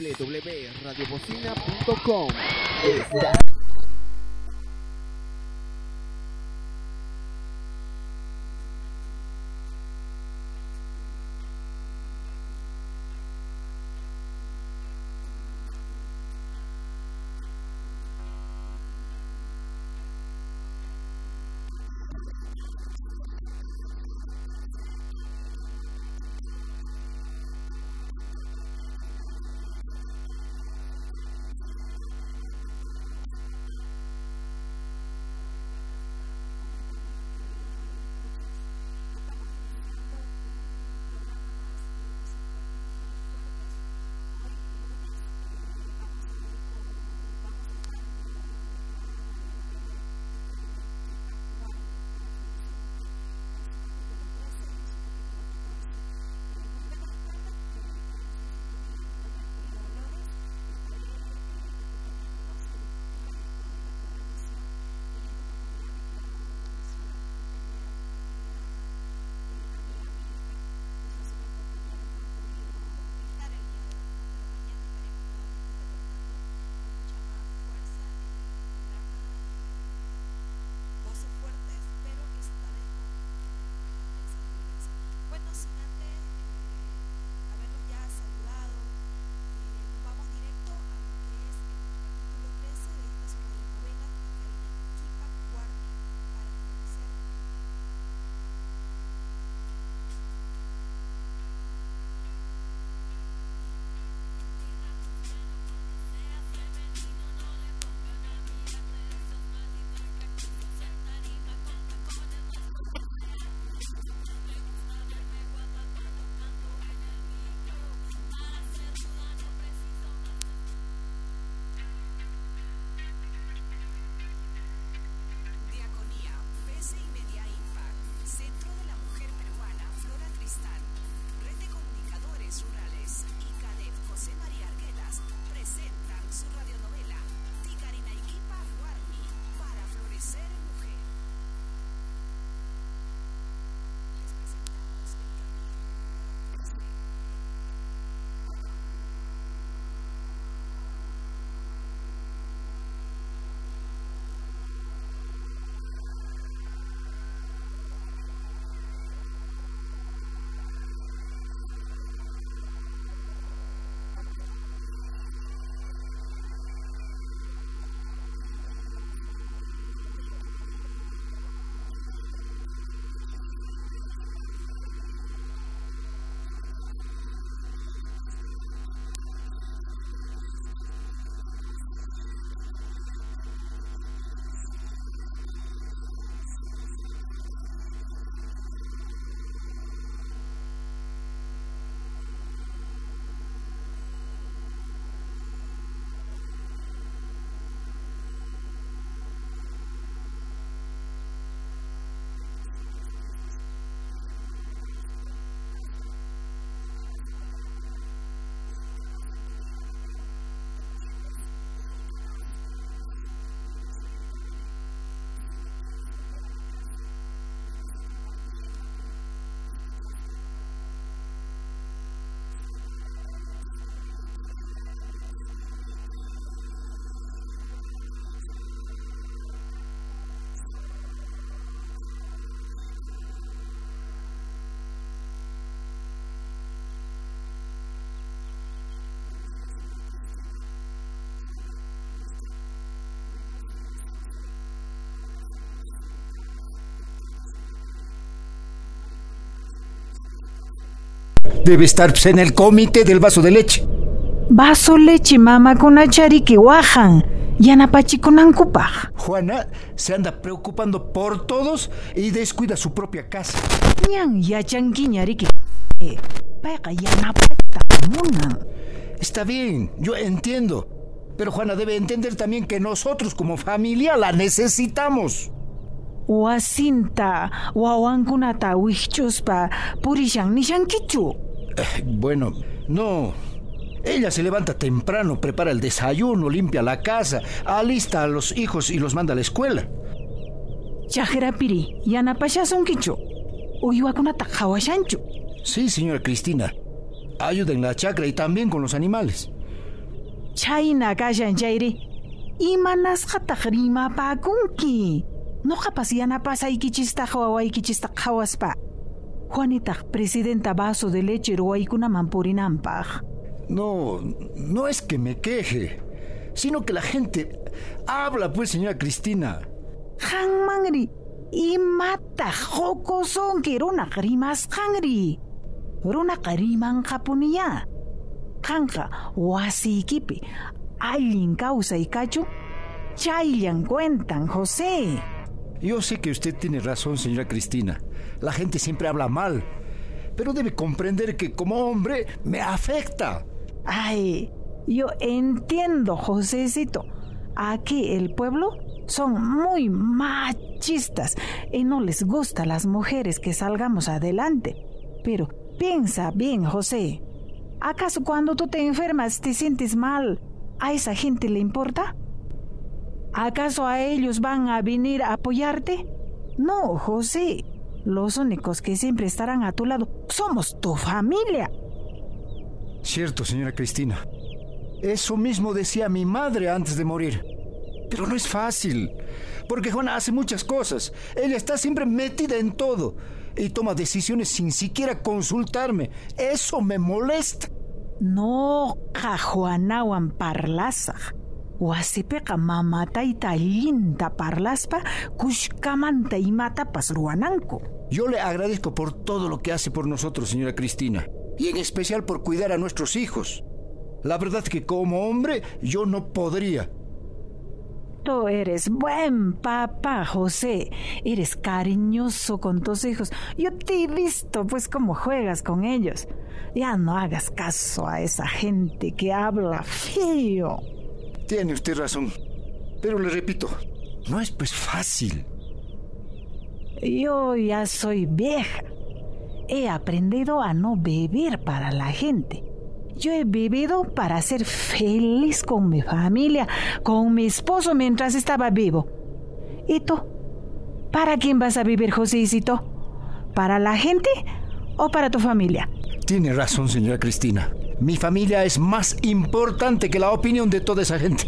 www.radiobocina.com. Debe estar en el comité del vaso de leche. Vaso leche, mamá, con achari que guajan. Yanapachi con ancupaj. Juana se anda preocupando por todos y descuida su propia casa. Ñan yachanquiñari que pega yanapata munan. Está bien, yo entiendo. Pero Juana debe entender también que nosotros como familia la necesitamos. Wasinta, wawankunata wichuspa, purishan nishankichu. Bueno, no. Ella se levanta temprano, prepara el desayuno, limpia la casa, alista a los hijos y los manda a la escuela. Chajerapiri, yanapashasonkichu. Uyuakunata hawashanchu. Sí, señora Cristina. Ayuda en la chacra y también con los animales. Chayna kashan chayri. Imanasqataq rimapakunki. Noqapas yanapasaykichistaq wawaykichistaq hawaspa. Juanitaq presidenta vaso de leche ruwaykunaman purinanpaq. No es que me queje, sino que la gente habla, pues, señora Cristina. Hanmangri, imata jokosonki runaq rimasqanri. Runaq rimanqapuniya. Qanqa wasiykipi allin kawsay kachun, chayllan cuentan, José. Yo sé que usted tiene razón, señora Cristina. La gente siempre habla mal, pero debe comprender que como hombre me afecta. Ay, yo entiendo, Josécito. Aquí el pueblo son muy machistas y no les gusta a las mujeres que salgamos adelante. Pero piensa bien, José. ¿Acaso cuando tú te enfermas te sientes mal, a esa gente le importa? ¿Acaso a ellos van a venir a apoyarte? No, José. Los únicos que siempre estarán a tu lado somos tu familia. Cierto, señora Cristina. Eso mismo decía mi madre antes de morir. Pero no es fácil, porque Juana hace muchas cosas. Ella está siempre metida en todo y toma decisiones sin siquiera consultarme. Eso me molesta. No, Juanawan parlasaq. Wasipiqa mamatayta allinta parlaspa kushkamanta imatapas ruwananku. Yo le agradezco por todo lo que hace por nosotros, señora Cristina, y en especial por cuidar a nuestros hijos. La verdad que como hombre yo no podría. Tú eres buen papá, José. Eres cariñoso con tus hijos. Yo te he visto, pues, cómo juegas con ellos. Ya no hagas caso a esa gente que habla feo. Tiene usted razón, pero le repito, no es pues fácil. Yo ya soy vieja. He aprendido a no beber para la gente. Yo he bebido para ser feliz con mi familia, con mi esposo mientras estaba vivo. ¿Y tú? ¿Para quién vas a vivir, Josécito? ¿Para la gente o para tu familia? Tiene razón, señora Cristina. Mi familia es más importante que la opinión de toda esa gente.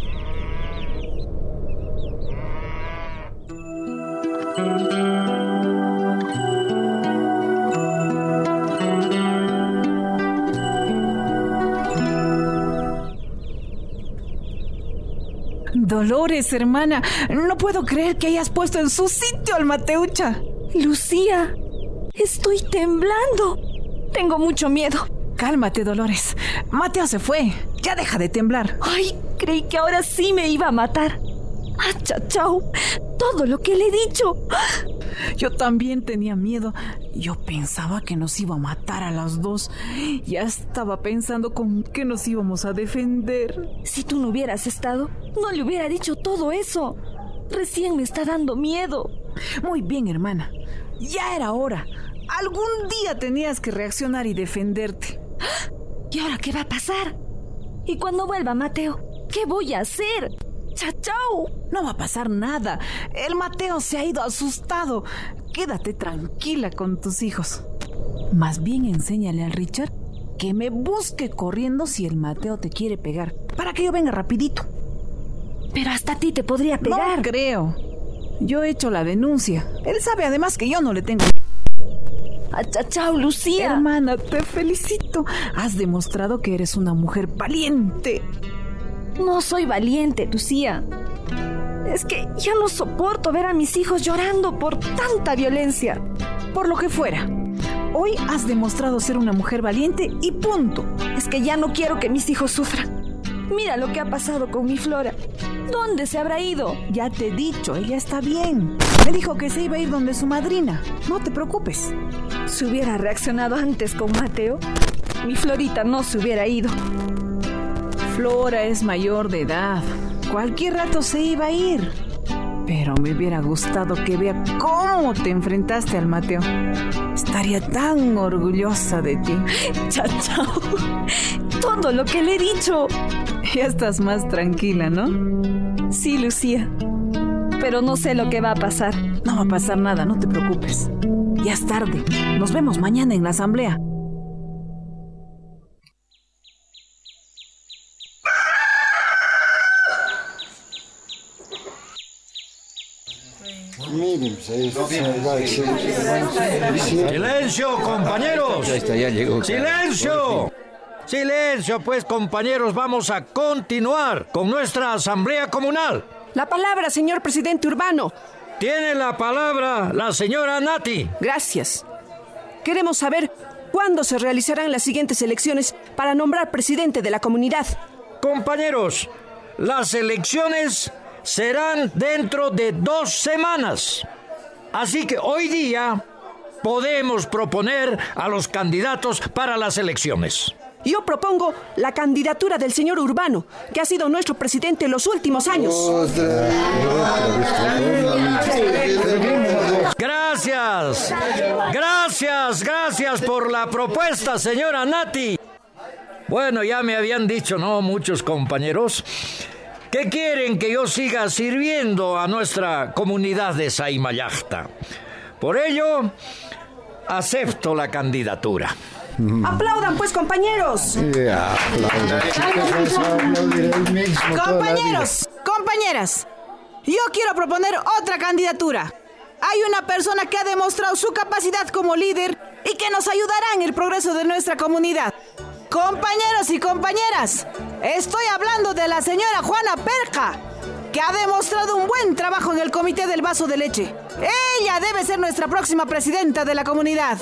Dolores, hermana, no puedo creer que hayas puesto en su sitio al Mateucha. Lucía, estoy temblando. Tengo mucho miedo. Cálmate, Dolores. Mateo se fue. Ya deja de temblar. Ay, creí que ahora sí me iba a matar. ¡Ah, chachao! Todo lo que le he dicho. Yo también tenía miedo. Yo pensaba que nos iba a matar a las dos. Ya estaba pensando con qué nos íbamos a defender. Si tú no hubieras estado, no le hubiera dicho todo eso. Recién me está dando miedo. Muy bien, hermana. Ya era hora. Algún día tenías que reaccionar y defenderte. ¿Y ahora qué va a pasar? ¿Y cuando vuelva Mateo? ¿Qué voy a hacer? ¡Chachao! No va a pasar nada. El Mateo se ha ido asustado. Quédate tranquila con tus hijos. Más bien enséñale al Richard que me busque corriendo si el Mateo te quiere pegar, para que yo venga rapidito. Pero hasta a ti te podría pegar. No creo. Yo he hecho la denuncia. Él sabe además que yo no le tengo... ¡Chao, Lucía! Hermana, te felicito. Has demostrado que eres una mujer valiente. No soy valiente, Lucía. Es que ya no soporto ver a mis hijos llorando por tanta violencia. Por lo que fuera, hoy has demostrado ser una mujer valiente y punto. Es que ya no quiero que mis hijos sufran. Mira lo que ha pasado con mi Flora. ¿Dónde se habrá ido? Ya te he dicho, ella está bien. Me dijo que se iba a ir donde su madrina. No te preocupes. Si hubiera reaccionado antes con Mateo, mi Florita no se hubiera ido. Flora es mayor de edad. Cualquier rato se iba a ir. Pero me hubiera gustado que vea cómo te enfrentaste al Mateo. Estaría tan orgullosa de ti. Chachao. Todo lo que le he dicho. Ya estás más tranquila, ¿no? Sí, Lucía. Pero no sé lo que va a pasar. No va a pasar nada, no te preocupes. Ya es tarde. Nos vemos mañana en la asamblea. ¡Silencio, compañeros! ¡Silencio! ¡Silencio, pues, compañeros! Vamos a continuar con nuestra asamblea comunal. La palabra, señor presidente Urbano. Tiene la palabra la señora Nati. Gracias. Queremos saber cuándo se realizarán las siguientes elecciones para nombrar presidente de la comunidad. Compañeros, las elecciones serán dentro de 2 semanas. Así que hoy día podemos proponer a los candidatos para las elecciones. Yo propongo la candidatura del señor Urbano, que ha sido nuestro presidente en los últimos años. Gracias. Gracias por la propuesta, señora Nati. Bueno, ya me habían dicho, ¿no?, muchos compañeros, que quieren que yo siga sirviendo a nuestra comunidad de Saimayajta. Por ello, acepto la candidatura. ¡Aplaudan, pues, compañeros! Compañeros, compañeras, yo quiero proponer otra candidatura. Hay una persona que ha demostrado su capacidad como líder y que nos ayudará en el progreso de nuestra comunidad. Compañeros y compañeras, estoy hablando de la señora Juana Perca, que ha demostrado un buen trabajo en el Comité del Vaso de Leche. Ella debe ser nuestra próxima presidenta de la comunidad.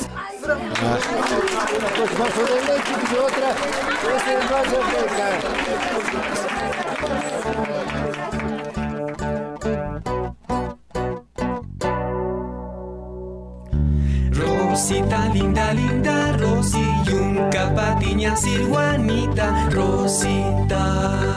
Rosita, linda, linda, Rosy, Yunca, Patiña, Sir Juanita, Rosita.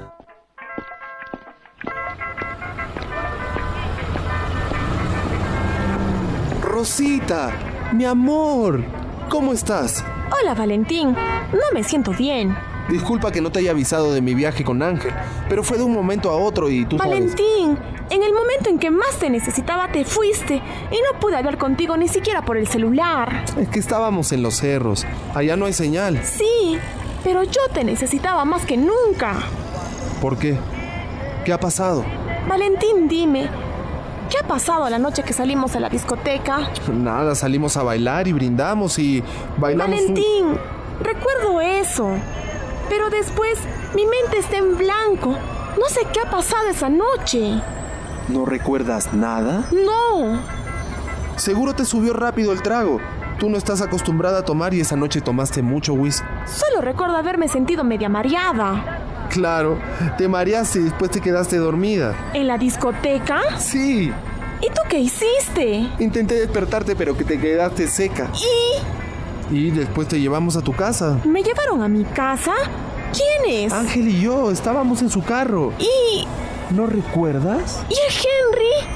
Rosita, mi amor, ¿cómo estás? Hola, Valentín, no me siento bien. Disculpa que no te haya avisado de mi viaje con Ángel, pero fue de un momento a otro y tú Valentín, en el momento en que más te necesitaba te fuiste y no pude hablar contigo ni siquiera por el celular. Es que estábamos en los cerros, allá no hay señal. Sí, pero yo te necesitaba más que nunca. ¿Por qué? ¿Qué ha pasado? Valentín, dime, ¿qué ha pasado la noche que salimos a la discoteca? Nada, salimos a bailar y brindamos y bailamos. Valentín, recuerdo eso, pero después mi mente está en blanco. No sé qué ha pasado esa noche. ¿No recuerdas nada? No. Seguro te subió rápido el trago. Tú no estás acostumbrada a tomar y esa noche tomaste mucho whisky. Solo recuerdo haberme sentido media mareada. Claro, te mareaste y después te quedaste dormida. ¿En la discoteca? Sí. ¿Y tú qué hiciste? Intenté despertarte, pero que te quedaste seca. Y después te llevamos a tu casa. ¿Me llevaron a mi casa? ¿Quiénes? Ángel y yo, estábamos en su carro. ¿Y...? ¿No recuerdas? ¿Y el Henry?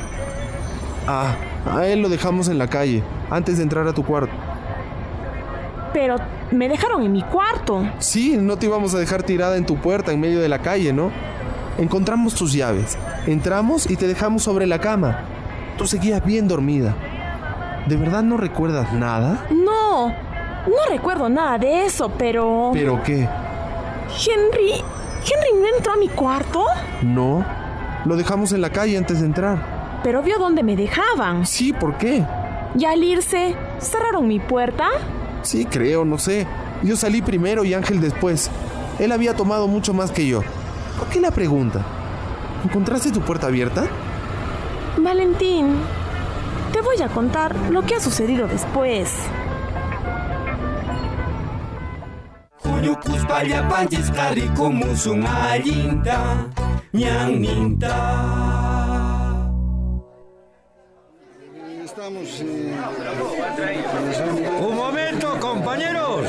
A él lo dejamos en la calle, antes de entrar a tu cuarto. Pero me dejaron en mi cuarto. Sí, no te íbamos a dejar tirada en tu puerta en medio de la calle, ¿no? Encontramos tus llaves, entramos y te dejamos sobre la cama. Tú seguías bien dormida. ¿De verdad no recuerdas nada? No recuerdo nada de eso, pero... ¿Pero qué? ¿Henry no entró a mi cuarto? No, lo dejamos en la calle antes de entrar. ¿Pero vio dónde me dejaban? Sí, ¿por qué? ¿Y al irse, cerraron mi puerta? Sí, creo, no sé. Yo salí primero y Ángel después. Él había tomado mucho más que yo. ¿Por qué la pregunta? ¿Encontraste tu puerta abierta? Valentín, te voy a contar lo que ha sucedido después. Un momento, compañeros.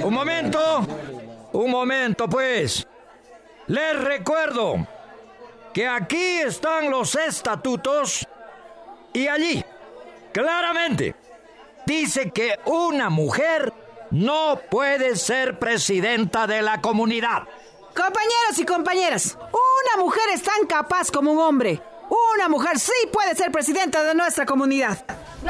Un momento, pues. Les recuerdo que aquí están los estatutos y allí, claramente, dice que una mujer no puede ser presidenta de la comunidad. Compañeros y compañeras, una mujer es tan capaz como un hombre. Una mujer sí puede ser presidenta de nuestra comunidad.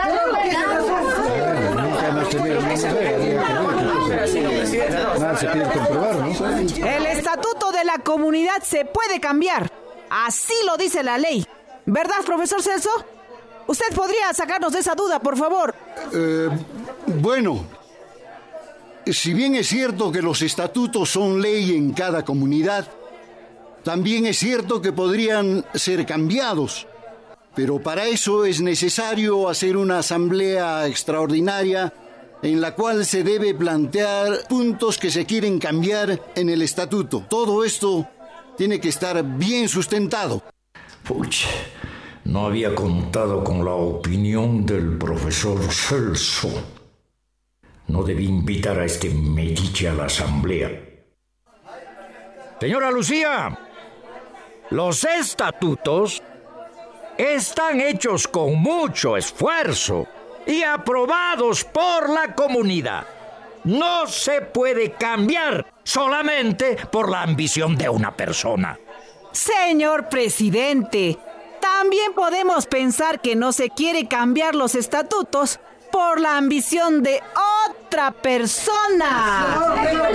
El estatuto de la comunidad se puede cambiar. Así lo dice la ley. ¿Verdad, profesor Celso? ¿Usted podría sacarnos de esa duda, por favor? Bueno, si bien es cierto que los estatutos son ley en cada comunidad, también es cierto que podrían ser cambiados. Pero para eso es necesario hacer una asamblea extraordinaria en la cual se debe plantear puntos que se quieren cambiar en el estatuto. Todo esto tiene que estar bien sustentado. Pucha, no había contado con la opinión del profesor Celso. No debí invitar a este metiche a la asamblea. Señora Lucía, los estatutos están hechos con mucho esfuerzo y aprobados por la comunidad. No se puede cambiar solamente por la ambición de una persona. Señor presidente, también podemos pensar que no se quiere cambiar los estatutos por la ambición de otra persona.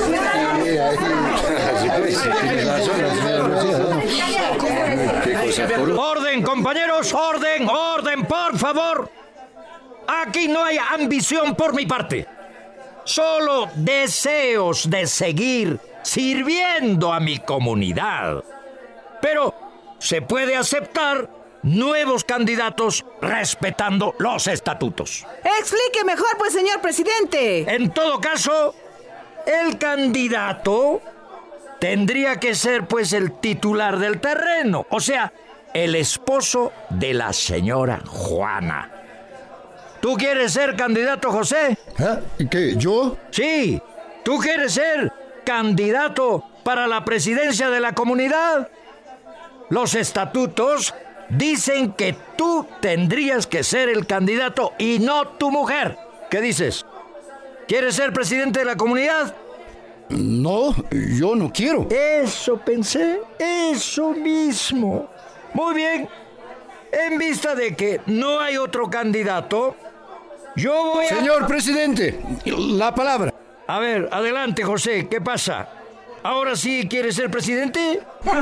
Orden, compañeros, orden, por favor. Aquí no hay ambición por mi parte. Solo deseos de seguir sirviendo a mi comunidad. Pero se puede aceptar nuevos candidatos respetando los estatutos. Explique mejor, pues, señor presidente. En todo caso, el candidato tendría que ser, pues, el titular del terreno, o sea, el esposo de la señora Juana. ¿Tú quieres ser candidato, José? ¿Qué, yo? Sí, ¿tú quieres ser candidato para la presidencia de la comunidad? Los estatutos dicen que tú tendrías que ser el candidato y no tu mujer. ¿Qué dices? ¿Quieres ser presidente de la comunidad? No, yo no quiero. Eso pensé, eso mismo. Muy bien. En vista de que no hay otro candidato, yo voy a... Señor presidente, la palabra. A ver, adelante, José, ¿qué pasa? ¿Ahora sí quieres ser presidente?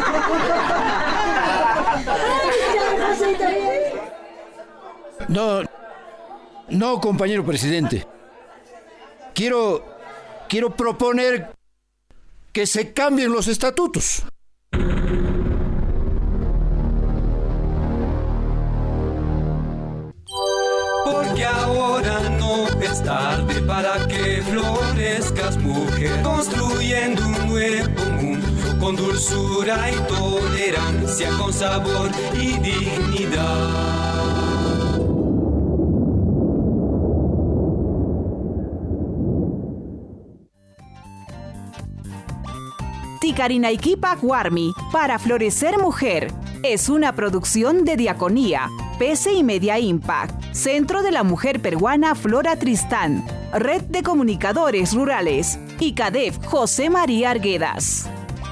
No, compañero presidente. Quiero proponer que se cambien los estatutos. Porque ahora no es tarde para que florezcas, mujer, construyendo un nuevo mundo con dulzura y tolerancia, con sabor y dignidad. Ticarinayquipac Warmi, para florecer mujer, es una producción de Diaconía, PC y Media Impact, Centro de la Mujer Peruana Flora Tristán, Red de Comunicadores Rurales y CADEF José María Arguedas.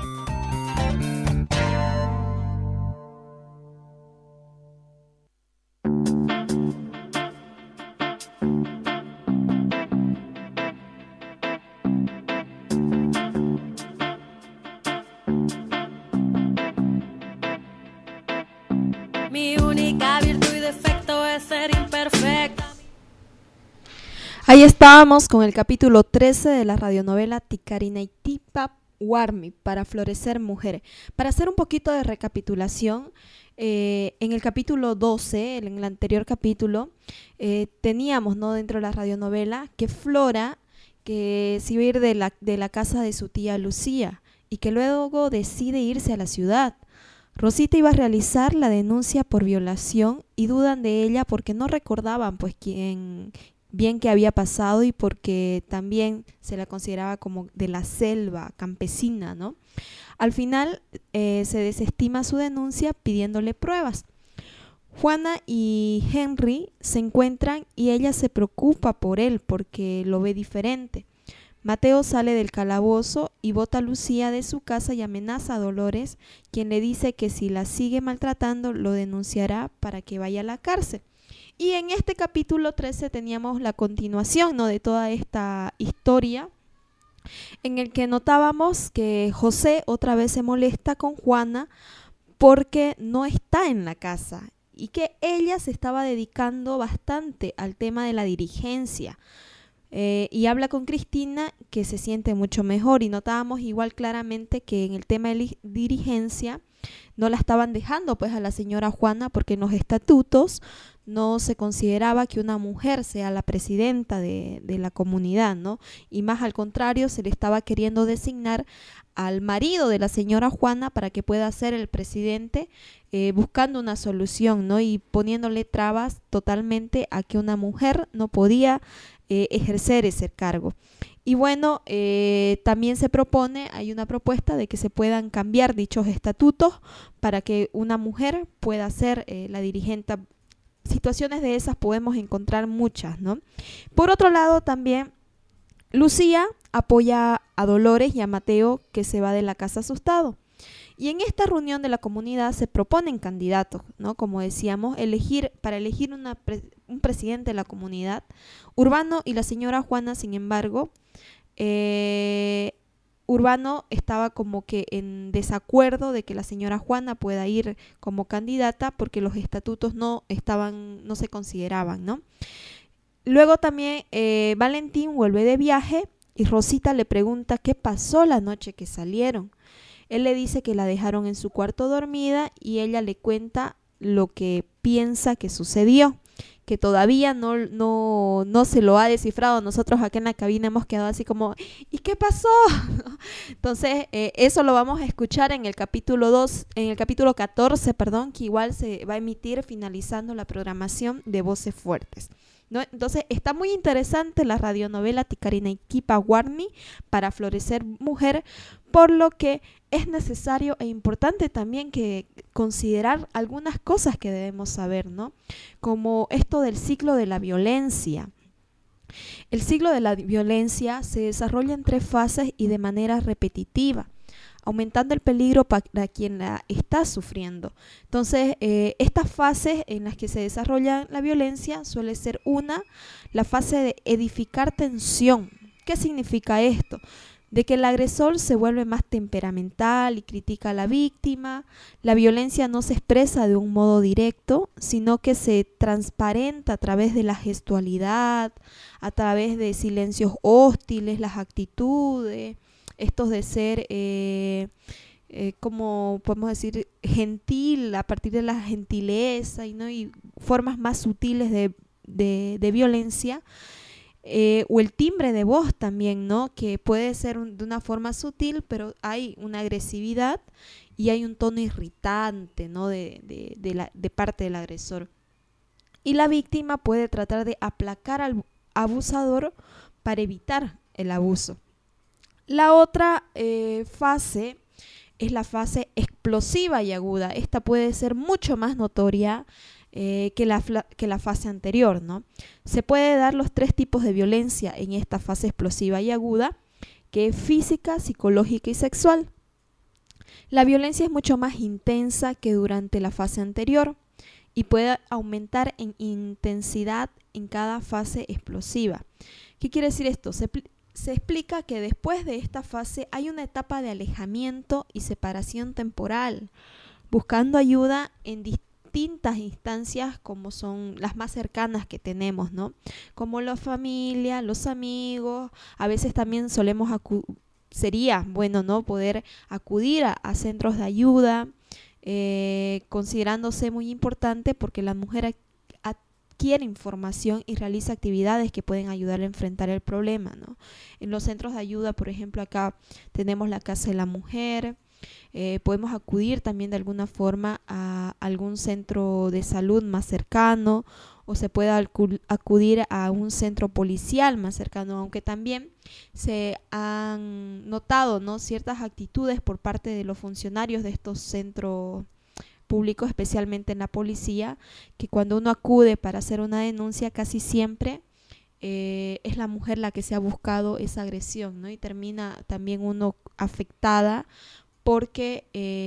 Mi única virtud y defecto es ser imperfecta. Ahí estábamos con el capítulo 13 de la radionovela Ticarinayquipac Warmi, para florecer mujer. Para hacer un poquito de recapitulación, en el capítulo 12, en el anterior capítulo, teníamos, ¿no?, dentro de la radionovela que Flora, que se iba a ir de la casa de su tía Lucía y que luego decide irse a la ciudad. Rosita iba a realizar la denuncia por violación y dudan de ella porque no recordaban pues bien qué había pasado y porque también se la consideraba como de la selva campesina, ¿no? Al final se desestima su denuncia pidiéndole pruebas. Juana y Henry se encuentran y ella se preocupa por él porque lo ve diferente. Mateo sale del calabozo y bota a Lucía de su casa y amenaza a Dolores, quien le dice que si la sigue maltratando lo denunciará para que vaya a la cárcel. Y en este capítulo 13 teníamos la continuación, ¿no?, de toda esta historia, en el que notábamos que José otra vez se molesta con Juana porque no está en la casa y que ella se estaba dedicando bastante al tema de la dirigencia. Y habla con Cristina que se siente mucho mejor, y notábamos igual claramente que en el tema de dirigencia no la estaban dejando pues a la señora Juana, porque en los estatutos no se consideraba que una mujer sea la presidenta de la comunidad, ¿no? Y más al contrario, se le estaba queriendo designar al marido de la señora Juana para que pueda ser el presidente, buscando una solución, ¿no? Y poniéndole trabas totalmente a que una mujer no podía ejercer ese cargo. Y bueno, también se propone, hay una propuesta de que se puedan cambiar dichos estatutos para que una mujer pueda ser la dirigente. Situaciones de esas podemos encontrar muchas, ¿no? Por otro lado, también Lucía apoya a Dolores y a Mateo, que se va de la casa asustado. Y en esta reunión de la comunidad se proponen candidatos, ¿no? Como decíamos, para elegir un presidente de la comunidad. Urbano y la señora Juana, sin embargo, Urbano estaba como que en desacuerdo de que la señora Juana pueda ir como candidata, porque los estatutos no se consideraban, ¿no? Luego también Valentín vuelve de viaje y Rosita le pregunta qué pasó la noche que salieron. Él le dice que la dejaron en su cuarto dormida, y ella le cuenta lo que piensa que sucedió, que todavía no se lo ha descifrado. Nosotros acá en la cabina hemos quedado así como, ¿y qué pasó? Entonces, eso lo vamos a escuchar en el capítulo 14, que igual se va a emitir finalizando la programación de Voces Fuertes, ¿no? Entonces, está muy interesante la radionovela Ticarinaictipa Warmi para florecer mujer, por lo que es necesario e importante también que considerar algunas cosas que debemos saber, ¿no? Como esto del ciclo de la violencia. El ciclo de la violencia se desarrolla en 3 fases y de manera repetitiva, aumentando el peligro para quien la está sufriendo. Entonces, estas fases en las que se desarrolla la violencia suele ser la fase de edificar tensión. ¿Qué significa esto? De que el agresor se vuelve más temperamental y critica a la víctima. La violencia no se expresa de un modo directo, sino que se transparenta a través de la gestualidad, a través de silencios hostiles, las actitudes, estos de ser, como podemos decir, gentil, a partir de la gentileza, ¿no? Y formas más sutiles de violencia. O el timbre de voz también, ¿no? Que puede ser de una forma sutil, pero hay una agresividad y hay un tono irritante, ¿no? de parte del agresor. Y la víctima puede tratar de aplacar al abusador para evitar el abuso. La otra fase es la fase explosiva y aguda. Esta puede ser mucho más notoria que la fase anterior, ¿no? Se puede dar los 3 tipos de violencia en esta fase explosiva y aguda, que es física, psicológica y sexual. La violencia es mucho más intensa que durante la fase anterior y puede aumentar en intensidad en cada fase explosiva. ¿Qué quiere decir esto? Se explica que después de esta fase hay una etapa de alejamiento y separación temporal, buscando ayuda en distintas instancias, como son las más cercanas que tenemos, ¿no? Como la familia, los amigos. A veces también sería bueno, ¿no?, poder acudir a centros de ayuda, considerándose muy importante porque la mujer adquiere información y realiza actividades que pueden ayudar a enfrentar el problema, ¿no? En los centros de ayuda, por ejemplo, acá tenemos la Casa de la Mujer. Podemos acudir también de alguna forma a algún centro de salud más cercano, o se puede acudir a un centro policial más cercano, aunque también se han notado, ¿no?, ciertas actitudes por parte de los funcionarios de estos centros públicos, especialmente en la policía, que cuando uno acude para hacer una denuncia, casi siempre es la mujer la que se ha buscado esa agresión, ¿no? Y termina también uno afectada porque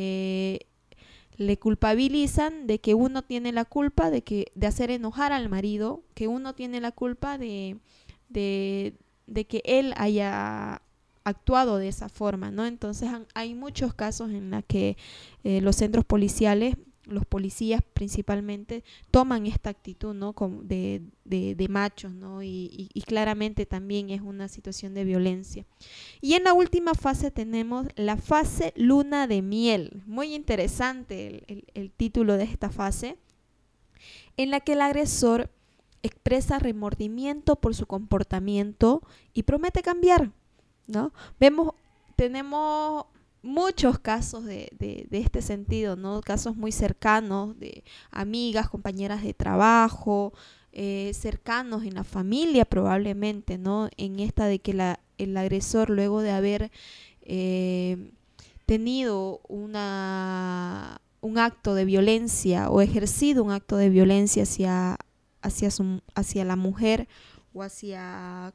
le culpabilizan de que uno tiene la culpa de hacer enojar al marido, que uno tiene la culpa de que él haya actuado de esa forma, ¿no? Entonces hay muchos casos en los que los centros policiales los policías principalmente toman esta actitud, ¿no? Como de machos, ¿no? Y claramente también es una situación de violencia. Y en la última fase tenemos la fase luna de miel. Muy interesante el título de esta fase, en la que el agresor expresa remordimiento por su comportamiento y promete cambiar, ¿no? Tenemos muchos casos de este sentido, ¿no? Casos muy cercanos de amigas, compañeras de trabajo, cercanos en la familia probablemente, ¿no? En esta de que el agresor, luego de haber tenido un acto de violencia o ejercido un acto de violencia hacia la mujer o hacia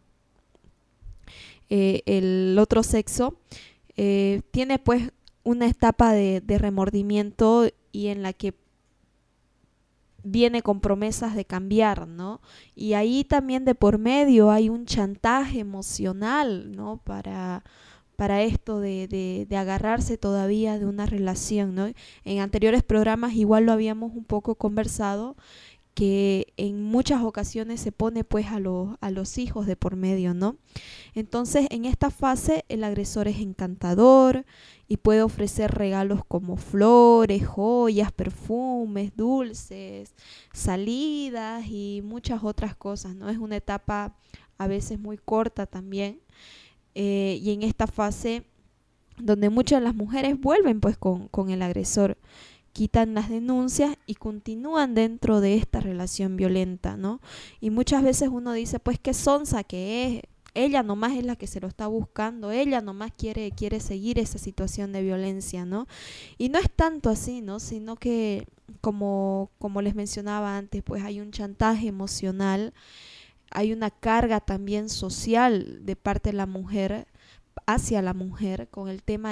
el otro sexo, tiene pues una etapa de remordimiento y en la que viene con promesas de cambiar, ¿no? Y ahí también de por medio hay un chantaje emocional, ¿no? Para esto de agarrarse todavía de una relación, ¿no? En anteriores programas igual lo habíamos un poco conversado, que en muchas ocasiones se pone pues a los hijos de por medio, ¿no? Entonces en esta fase el agresor es encantador y puede ofrecer regalos como flores, joyas, perfumes, dulces, salidas y muchas otras cosas, ¿no? Es una etapa a veces muy corta también, y en esta fase donde muchas de las mujeres vuelven pues con el agresor, quitan las denuncias y continúan dentro de esta relación violenta, ¿no? Y muchas veces uno dice, pues qué sonsa que es, ella nomás es la que se lo está buscando, ella nomás quiere seguir esa situación de violencia, ¿no? Y no es tanto así, ¿no? Sino que, como les mencionaba antes, pues hay un chantaje emocional, hay una carga también social de parte de la mujer hacia la mujer con el tema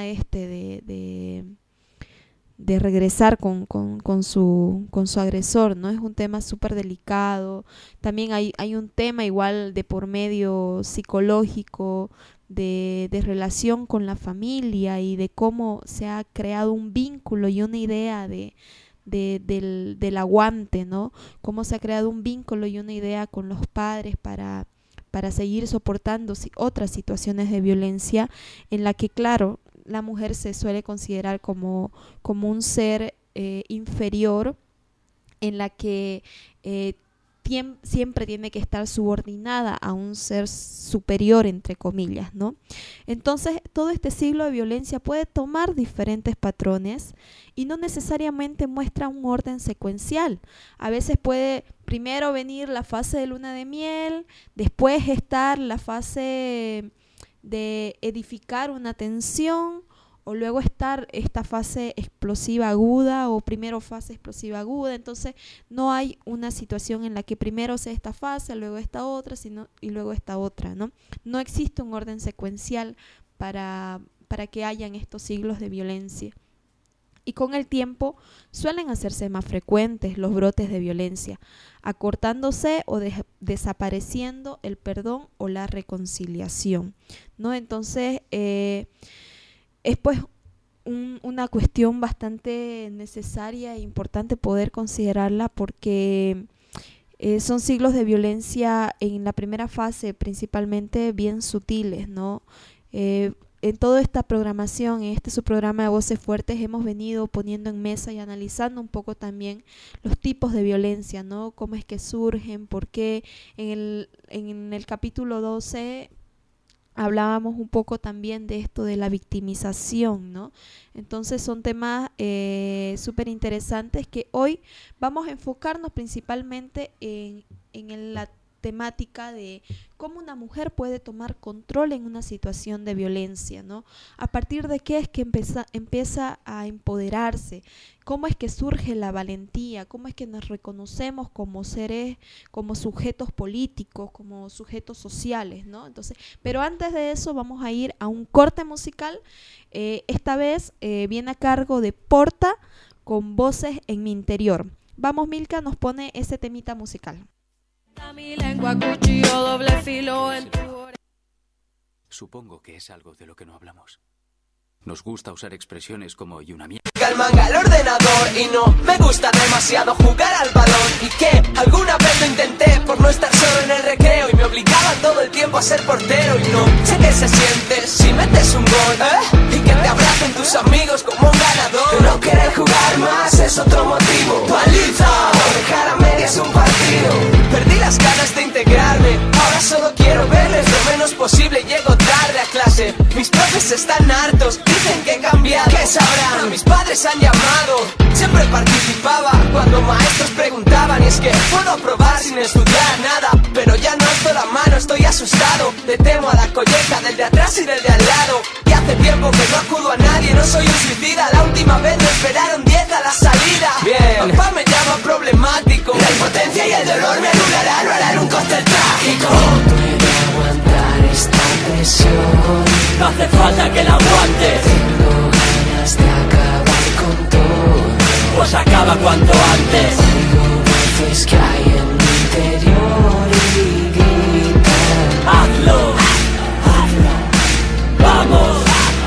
de regresar con su agresor, ¿no? Es un tema súper delicado. También hay un tema igual de por medio psicológico, de relación con la familia y de cómo se ha creado un vínculo y una idea del aguante, ¿no? Cómo se ha creado un vínculo y una idea con los padres para seguir soportando otras situaciones de violencia en la que, claro, la mujer se suele considerar como un ser inferior, en la que siempre tiene que estar subordinada a un ser superior, entre comillas, ¿no? Entonces, todo este siglo de violencia puede tomar diferentes patrones y no necesariamente muestra un orden secuencial. A veces puede primero venir la fase de luna de miel, después estar la fase de edificar una tensión, o luego estar esta fase explosiva aguda, o primero fase explosiva aguda. Entonces no hay una situación en la que primero sea esta fase, luego esta otra, y luego esta otra, ¿no? No existe un orden secuencial para que hayan estos siglos de violencia. Y con el tiempo suelen hacerse más frecuentes los brotes de violencia, acortándose o desapareciendo el perdón o la reconciliación, ¿no? Entonces, es pues una cuestión bastante necesaria e importante poder considerarla, porque son siglos de violencia en la primera fase principalmente bien sutiles, ¿no? En toda esta programación, en este subprograma de Voces Fuertes, hemos venido poniendo en mesa y analizando un poco también los tipos de violencia, ¿no? Cómo es que surgen, por qué. En el capítulo 12 hablábamos un poco también de esto de la victimización, ¿no? Entonces son temas súper interesantes que hoy vamos a enfocarnos principalmente en la temática de cómo una mujer puede tomar control en una situación de violencia, ¿no? A partir de qué es que empieza a empoderarse, cómo es que surge la valentía, cómo es que nos reconocemos como seres, como sujetos políticos, como sujetos sociales, ¿no? Entonces, pero antes de eso vamos a ir a un corte musical. Esta vez viene a cargo de Porta con Voces en mi interior. Vamos, Milka, nos pone ese temita musical. Mi lengua, cuchillo, doble filo en tu oreja. Supongo que es algo de lo que no hablamos. Nos gusta usar expresiones como "y una mierda". pica el manga al ordenador y no me gusta demasiado jugar al balón. Y que alguna vez lo intenté por no estar solo en el recreo y me obligaban todo el tiempo a ser portero. Y no sé qué se siente si metes un gol, y que te abracen tus amigos como un ganador. No querer jugar más es otro motivo. Paliza, dejar a medias un partido. Perdí las ganas de integrarme, ahora solo quiero verles lo menos posible. Llego tarde a clase, mis profes están hartos, dicen que he cambiado. ¿Qué sabrán? Mis padres han llamado. Siempre participaba cuando maestros preguntaban. Y es que puedo aprobar sin estudiar nada, pero ya no estoy la mano, estoy asustado. Le temo a la colleja del de atrás y del de al lado. Y hace tiempo que no acudo a nadie, no soy un suicida. La última vez me esperaron 10 a la salida. Bien, papá me llama problemático. La impotencia y el dolor me anularán, no harán un cóctel trágico. No puedo aguantar esta presión. No hace falta que la aguantes. Tengo ganas de acabar con todo. Pues acaba cuanto antes. Oigo voces que hay en mi interior y gritan. Hazlo, vamos.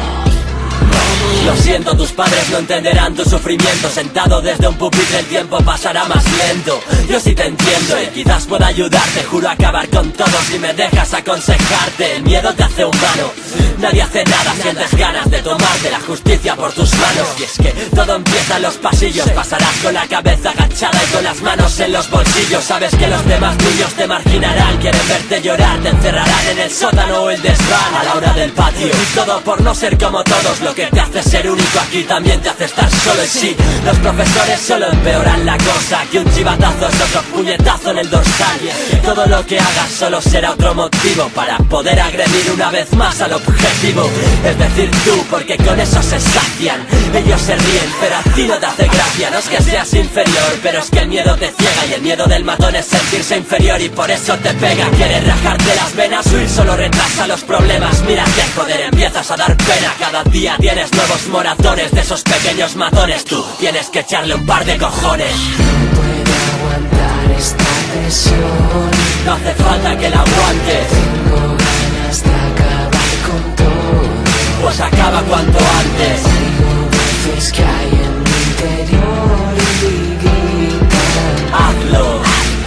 Lo siento, tus padres no entenderán tu sufrimiento. Sentado desde un pupitre el tiempo pasará más lento. Yo sí te entiendo y quizás pueda ayudarte. Juro acabar con todo si me dejas aconsejarte. El miedo te hace humano, nadie hace nada. Sientes ganas de tomarte la justicia por tus manos. Y es que todo empieza en los pasillos. Pasarás con la cabeza agachada y con las manos en los bolsillos. Sabes que los demás niños te marginarán. Quieren verte llorar, te encerrarán en el sótano o el desván a la hora del patio. Y todo por no ser como todos. Lo que te hace ser único aquí también te hace estar solo. Y sí, los profesores solo empeoran la cosa. Que un chivatazo es otro puñetazo en el dorsal. Y todo lo que hagas solo será otro motivo para poder agredir una vez más al objetivo. Es decir, tú, porque con eso se sacian. Ellos se ríen, pero a ti no te hace gracia. No es que seas inferior, pero es que el miedo te ciega. Y el miedo del matón es sentirse inferior y por eso te pega. Quieres rajarte las venas, huir solo retrasa los problemas. Mira que joder, empiezas a dar pena. Cada día tienes nuevos moratones de esos pequeños matones. Tú tienes que echarle un par de cojones. No puedo aguantar esta presión. No hace falta que la aguantes. Tengo ganas de acabar con todo. Pues acaba cuanto antes. Oigo voces que hay en mi interior y gritan. Hazlo,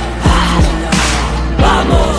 vamos.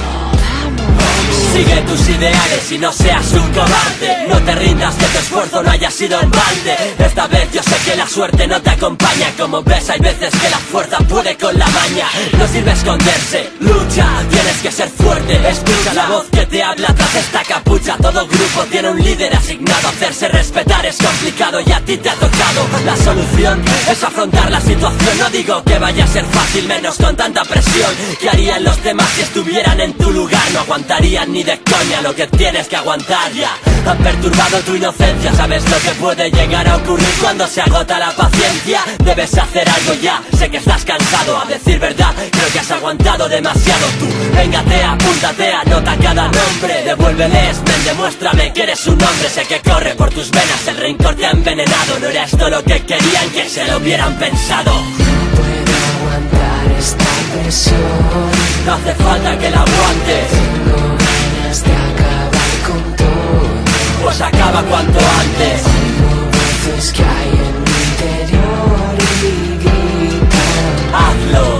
Sigue tus ideales y no seas un cobarde. No te rindas, que tu esfuerzo no haya sido en balde. Esta vez yo sé que la suerte no te acompaña. Como ves, hay veces que la fuerza puede con la maña. No sirve esconderse, lucha, tienes que ser fuerte. Escucha la voz que te habla tras esta capucha. Todo grupo tiene un líder asignado. Hacerse respetar es complicado y a ti te ha tocado. La solución es afrontar la situación. No digo que vaya a ser fácil, menos con tanta presión. ¿Qué harían los demás si estuvieran en tu lugar? No aguantarían ni de coña lo que tienes que aguantar ya. Han perturbado tu inocencia. ¿Sabes lo que puede llegar a ocurrir cuando se agota la paciencia? Debes hacer algo ya. Sé que estás cansado, a decir verdad creo que has aguantado demasiado. Tú, véngate, apúntate, anota cada nombre. Devuélveles, ven, demuéstrame que eres un hombre. Sé que corre por tus venas, el rencor te ha envenenado. No era esto lo que querían, que se lo hubieran pensado. No puedo aguantar esta presión. No hace falta que la aguantes. Tengo ganas de acabar con todo. Pues acaba cuanto antes. Oigo voces que hay en mi interior y gritan. Hazlo,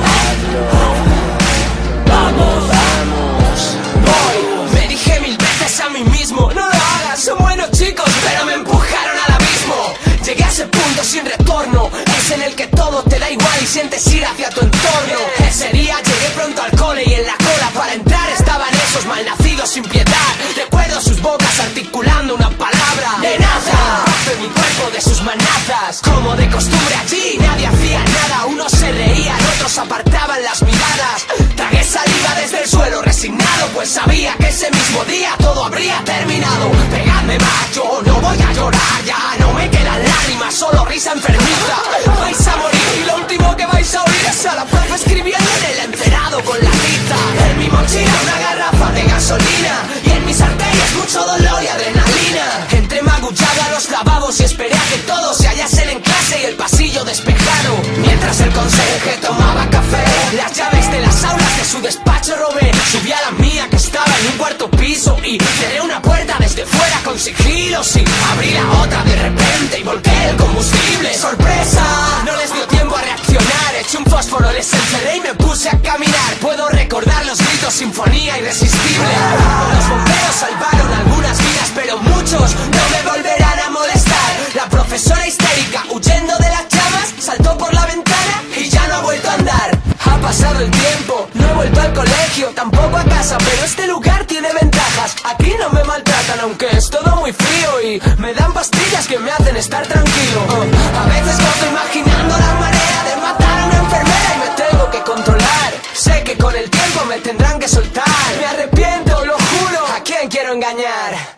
vamos, voy. Me dije 1000 veces a mí mismo, no lo hagas, son buenos chicos, pero me empujaron al abismo. Llegué a ese punto sin retorno, es en el que todo te da igual y sientes ir hacia tu entorno. Ese día llegué pronto al cole y en la cola para entrar estaban esos malnacidos sin piedad. Recuerdo sus bocas articulando una palabra de nada. Rompe mi cuerpo de sus manazas. Como de costumbre allí nadie hacía nada. Unos se reían, otros apartaban las miradas. Tragué saliva desde el suelo resignado, pues sabía que ese mismo día todo habría terminado. Pegadme más, yo no voy a llorar. Ya no me quedan lágrimas, solo risa enfermiza. Vais a morir y lo último que vais a oír es a la profe escribiendo en el encerado con la tiza. En mi mochila una garrafa de gasolina y en mis arterias mucho dolor y adrenalina. Entré magullado a los lavabos y esperé a que todos se hallasen en clase y el pasillo despejado. Mientras el conserje tomaba café, las llaves de las aulas de su despacho robé, subí a la mía que estaba en un cuarto piso y cerré una puerta desde fuera con sigilo. Sí, abrí la otra de repente y volqué el combustible. ¡Sorpresa! No les dio tiempo a reaccionar. Eché un fósforo, les encerré y me puse a caminar. Puedo recordar los gritos, sinfonía irresistible. Los bomberos salvaron algunas vidas, pero muchos no me volverán a molestar. La profesora histérica, huyendo de las llamas, saltó por la ventana y ya no ha vuelto a andar. Ha pasado el tiempo, no he vuelto al colegio, tampoco a casa, pero este lugar tiene ventajas. Aquí no me maltratan, aunque es todo muy frío, y me dan pastillas que me hacen estar tranquilo. A veces gozo imaginando la manera de matar a una enfermera y me tengo que controlar. Sé que con el tiempo me tendrán que soltar. Me arrepiento, lo juro, ¿a quién quiero engañar?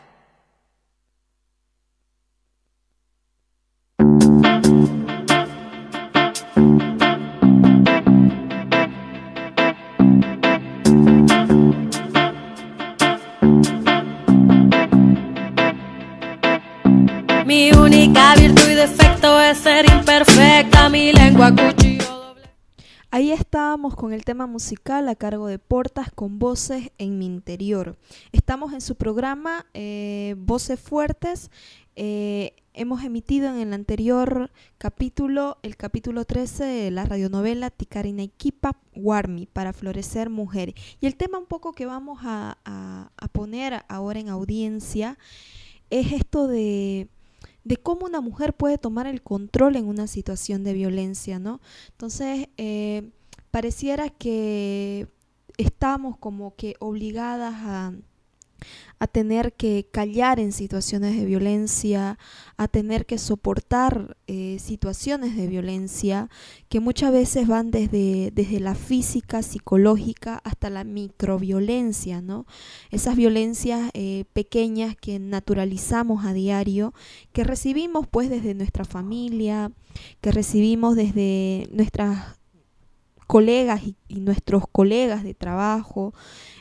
Mi única virtud y defecto es ser imperfecta, mi lengua cuchillo doble. Ahí estábamos con el tema musical a cargo de Portas con Voces en mi interior. Estamos en su programa Voces Fuertes. Hemos emitido en el anterior capítulo, el capítulo 13 de la radionovela Ticarinaikipap Warmi, para florecer mujer. Y el tema un poco que vamos a poner ahora en audiencia es esto de cómo una mujer puede tomar el control en una situación de violencia, ¿no? Entonces, pareciera que estamos como que obligadas a tener que callar en situaciones de violencia, a tener que soportar situaciones de violencia que muchas veces van desde la física, psicológica, hasta la microviolencia, ¿no? Esas violencias pequeñas que naturalizamos a diario, que recibimos pues desde nuestra familia, que recibimos desde nuestras colegas y nuestros colegas de trabajo,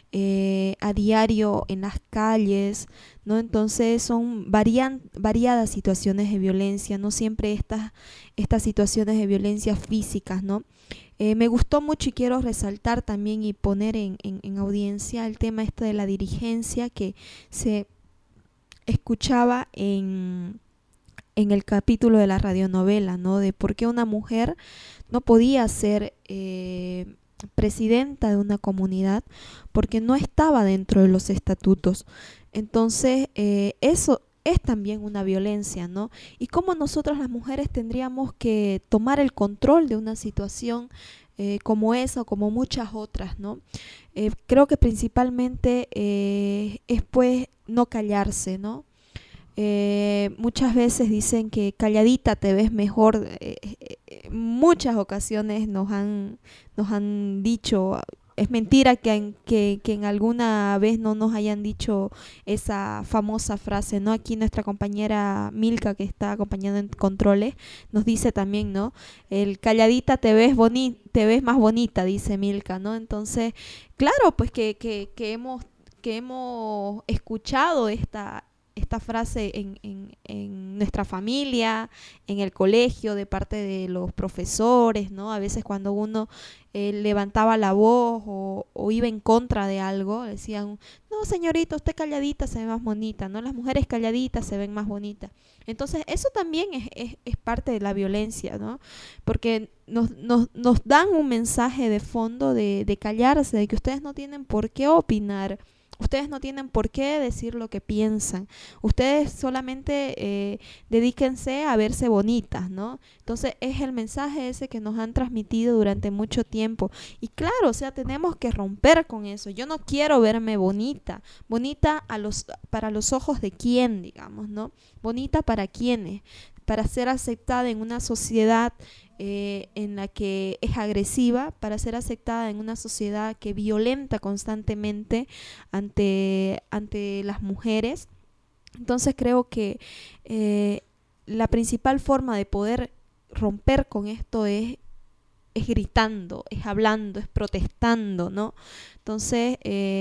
a diario en las calles, ¿no? Entonces son variadas situaciones de violencia, no siempre estas situaciones de violencia físicas, ¿no? Me gustó mucho y quiero resaltar también y poner en audiencia el tema este de la dirigencia que se escuchaba en el capítulo de la radionovela, ¿no? De por qué una mujer no podía ser presidenta de una comunidad porque no estaba dentro de los estatutos. Entonces, eso es también una violencia, ¿no? Y cómo nosotras las mujeres tendríamos que tomar el control de una situación como esa o como muchas otras, ¿no? Creo que principalmente es pues no callarse, ¿no? Muchas veces dicen que calladita te ves mejor. Muchas ocasiones nos han dicho, es mentira que en alguna vez no nos hayan dicho esa famosa frase, ¿no? Aquí nuestra compañera Milka, que está acompañando en controles, nos dice también, ¿no? El calladita te ves más bonita, dice Milka, ¿no? Entonces, claro, pues que hemos escuchado esta frase en nuestra familia, en el colegio, de parte de los profesores, ¿no? A veces cuando uno levantaba la voz o iba en contra de algo, decían, no señorita, usted calladita se ve más bonita, ¿no? Las mujeres calladitas se ven más bonitas. Entonces eso también es parte de la violencia, ¿no? Porque nos dan un mensaje de fondo de callarse, de que ustedes no tienen por qué opinar. Ustedes no tienen por qué decir lo que piensan. Ustedes solamente dedíquense a verse bonitas, ¿no? Entonces es el mensaje ese que nos han transmitido durante mucho tiempo. Y claro, o sea, tenemos que romper con eso. Yo no quiero verme bonita. Bonita para los ojos de quién, digamos, ¿no? Bonita para quiénes. Para ser aceptada en una sociedad en la que es agresiva, para ser aceptada en una sociedad que violenta constantemente ante las mujeres. Entonces creo que la principal forma de poder romper con esto es gritando, es hablando, es protestando, ¿no? Entonces,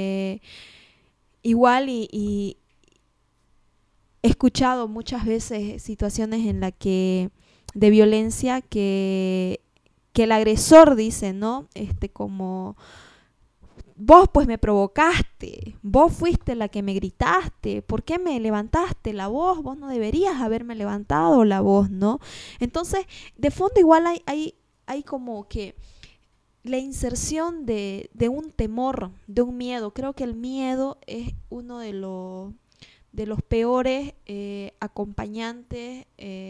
igual y he escuchado muchas veces situaciones en las que de violencia que el agresor dice, ¿no? Como vos pues me provocaste, vos fuiste la que me gritaste, ¿por qué me levantaste la voz? Vos no deberías haberme levantado la voz, ¿no? Entonces, de fondo igual hay como que la inserción de un temor, de un miedo. Creo que el miedo es uno de los peores acompañantes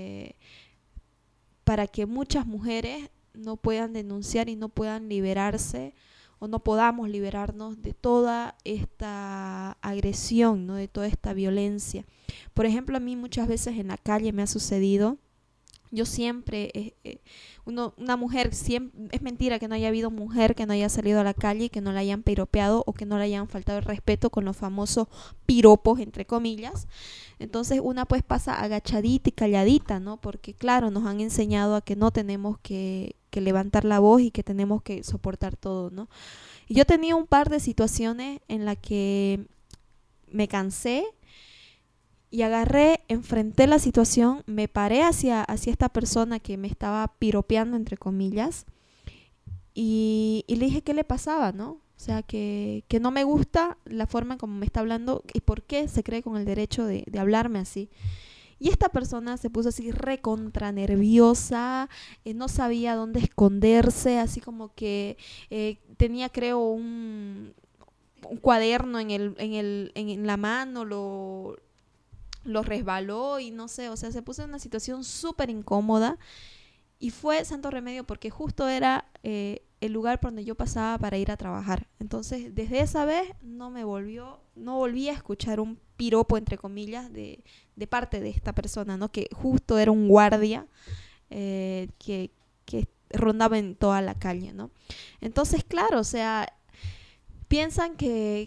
para que muchas mujeres no puedan denunciar y no puedan liberarse, o no podamos liberarnos de toda esta agresión, ¿no? De toda esta violencia. Por ejemplo, a mí muchas veces en la calle me ha sucedido. Yo siempre, una mujer, siempre, es mentira que no haya habido mujer que no haya salido a la calle y que no la hayan piropeado o que no le hayan faltado el respeto con los famosos piropos, entre comillas. Entonces una pues pasa agachadita y calladita, ¿no? Porque claro, nos han enseñado a que no tenemos que levantar la voz y que tenemos que soportar todo, ¿no? Y yo tenía un par de situaciones en las que me cansé y agarré, enfrenté la situación, me paré hacia esta persona que me estaba piropeando, entre comillas, y le dije qué le pasaba, ¿no? O sea, que no me gusta la forma en cómo me está hablando y por qué se cree con el derecho de hablarme así. Y esta persona se puso así recontra nerviosa, no sabía dónde esconderse, así como que tenía, creo, un cuaderno en la mano, lo resbaló y no sé, o sea, se puso en una situación súper incómoda y fue santo remedio porque justo era el lugar por donde yo pasaba para ir a trabajar. Entonces, desde esa vez no volví a escuchar un piropo, entre comillas, de parte de esta persona, ¿no? Que justo era un guardia que rondaba en toda la calle, ¿no? Entonces, claro, o sea, piensan que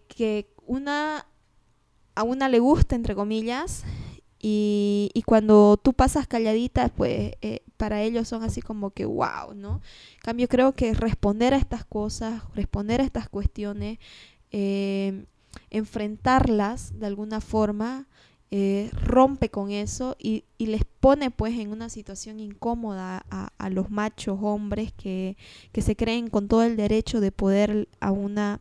a una le gusta, entre comillas, y cuando tú pasas calladita, pues para ellos son así como que wow, ¿no? En cambio, creo que responder a estas cosas, responder a estas cuestiones, enfrentarlas de alguna forma, rompe con eso y les pone pues en una situación incómoda a los machos hombres que se creen con todo el derecho de poder a una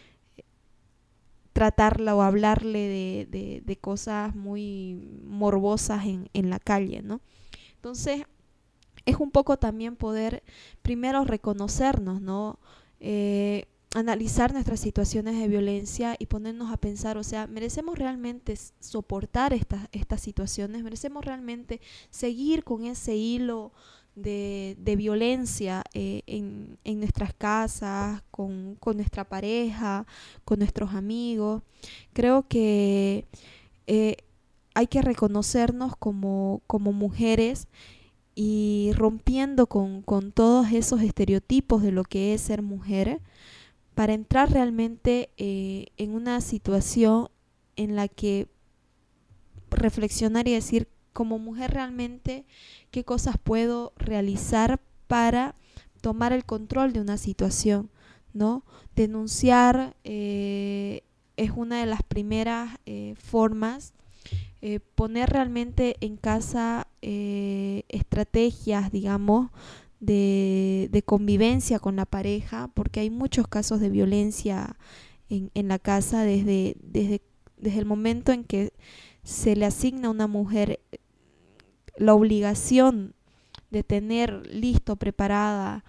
tratarla o hablarle de cosas muy morbosas en la calle, ¿no? Entonces, es un poco también poder primero reconocernos, ¿no? Analizar nuestras situaciones de violencia y ponernos a pensar, o sea, ¿merecemos realmente soportar estas situaciones? ¿Merecemos realmente seguir con ese hilo de violencia en nuestras casas, con nuestra pareja, con nuestros amigos? Creo que hay que reconocernos como mujeres y rompiendo con todos esos estereotipos de lo que es ser mujer, para entrar realmente en una situación en la que reflexionar y decir, como mujer realmente, qué cosas puedo realizar para tomar el control de una situación, ¿no? Denunciar es una de las primeras formas. Poner realmente en casa estrategias, digamos, de convivencia con la pareja, porque hay muchos casos de violencia en la casa desde el momento en que se le asigna a una mujer la obligación de tener listo, preparada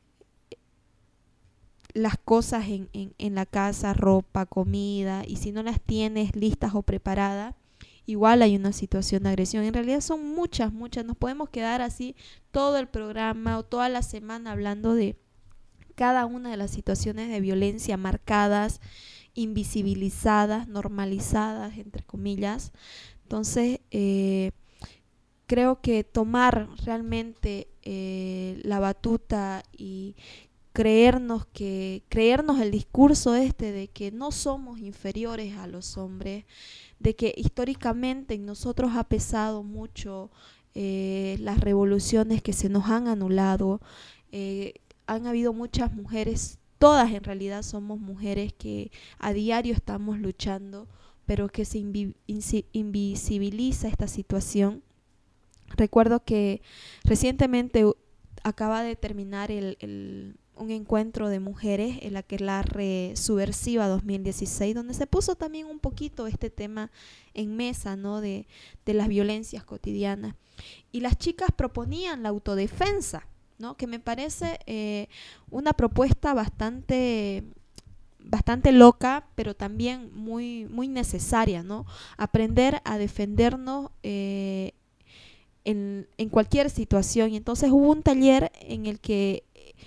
las cosas en la casa, ropa, comida, y si no las tienes listas o preparadas, igual hay una situación de agresión. En realidad son muchas, nos podemos quedar así todo el programa o toda la semana hablando de cada una de las situaciones de violencia marcadas, invisibilizadas, normalizadas, entre comillas. Entonces, creo que tomar realmente la batuta y creernos el discurso de que no somos inferiores a los hombres, de que históricamente en nosotros ha pesado mucho las revoluciones que se nos han anulado. Han habido muchas mujeres, todas en realidad somos mujeres que a diario estamos luchando, pero que se invisibiliza esta situación. Recuerdo que recientemente acaba de terminar el un encuentro de mujeres, el Aquelarre Subversiva 2016, donde se puso también un poquito este tema en mesa, ¿no? de las violencias cotidianas. Y las chicas proponían la autodefensa, ¿no? Que me parece una propuesta bastante loca, pero también muy, muy necesaria, ¿no? Aprender a defendernos en cualquier situación. Y entonces hubo un taller en el que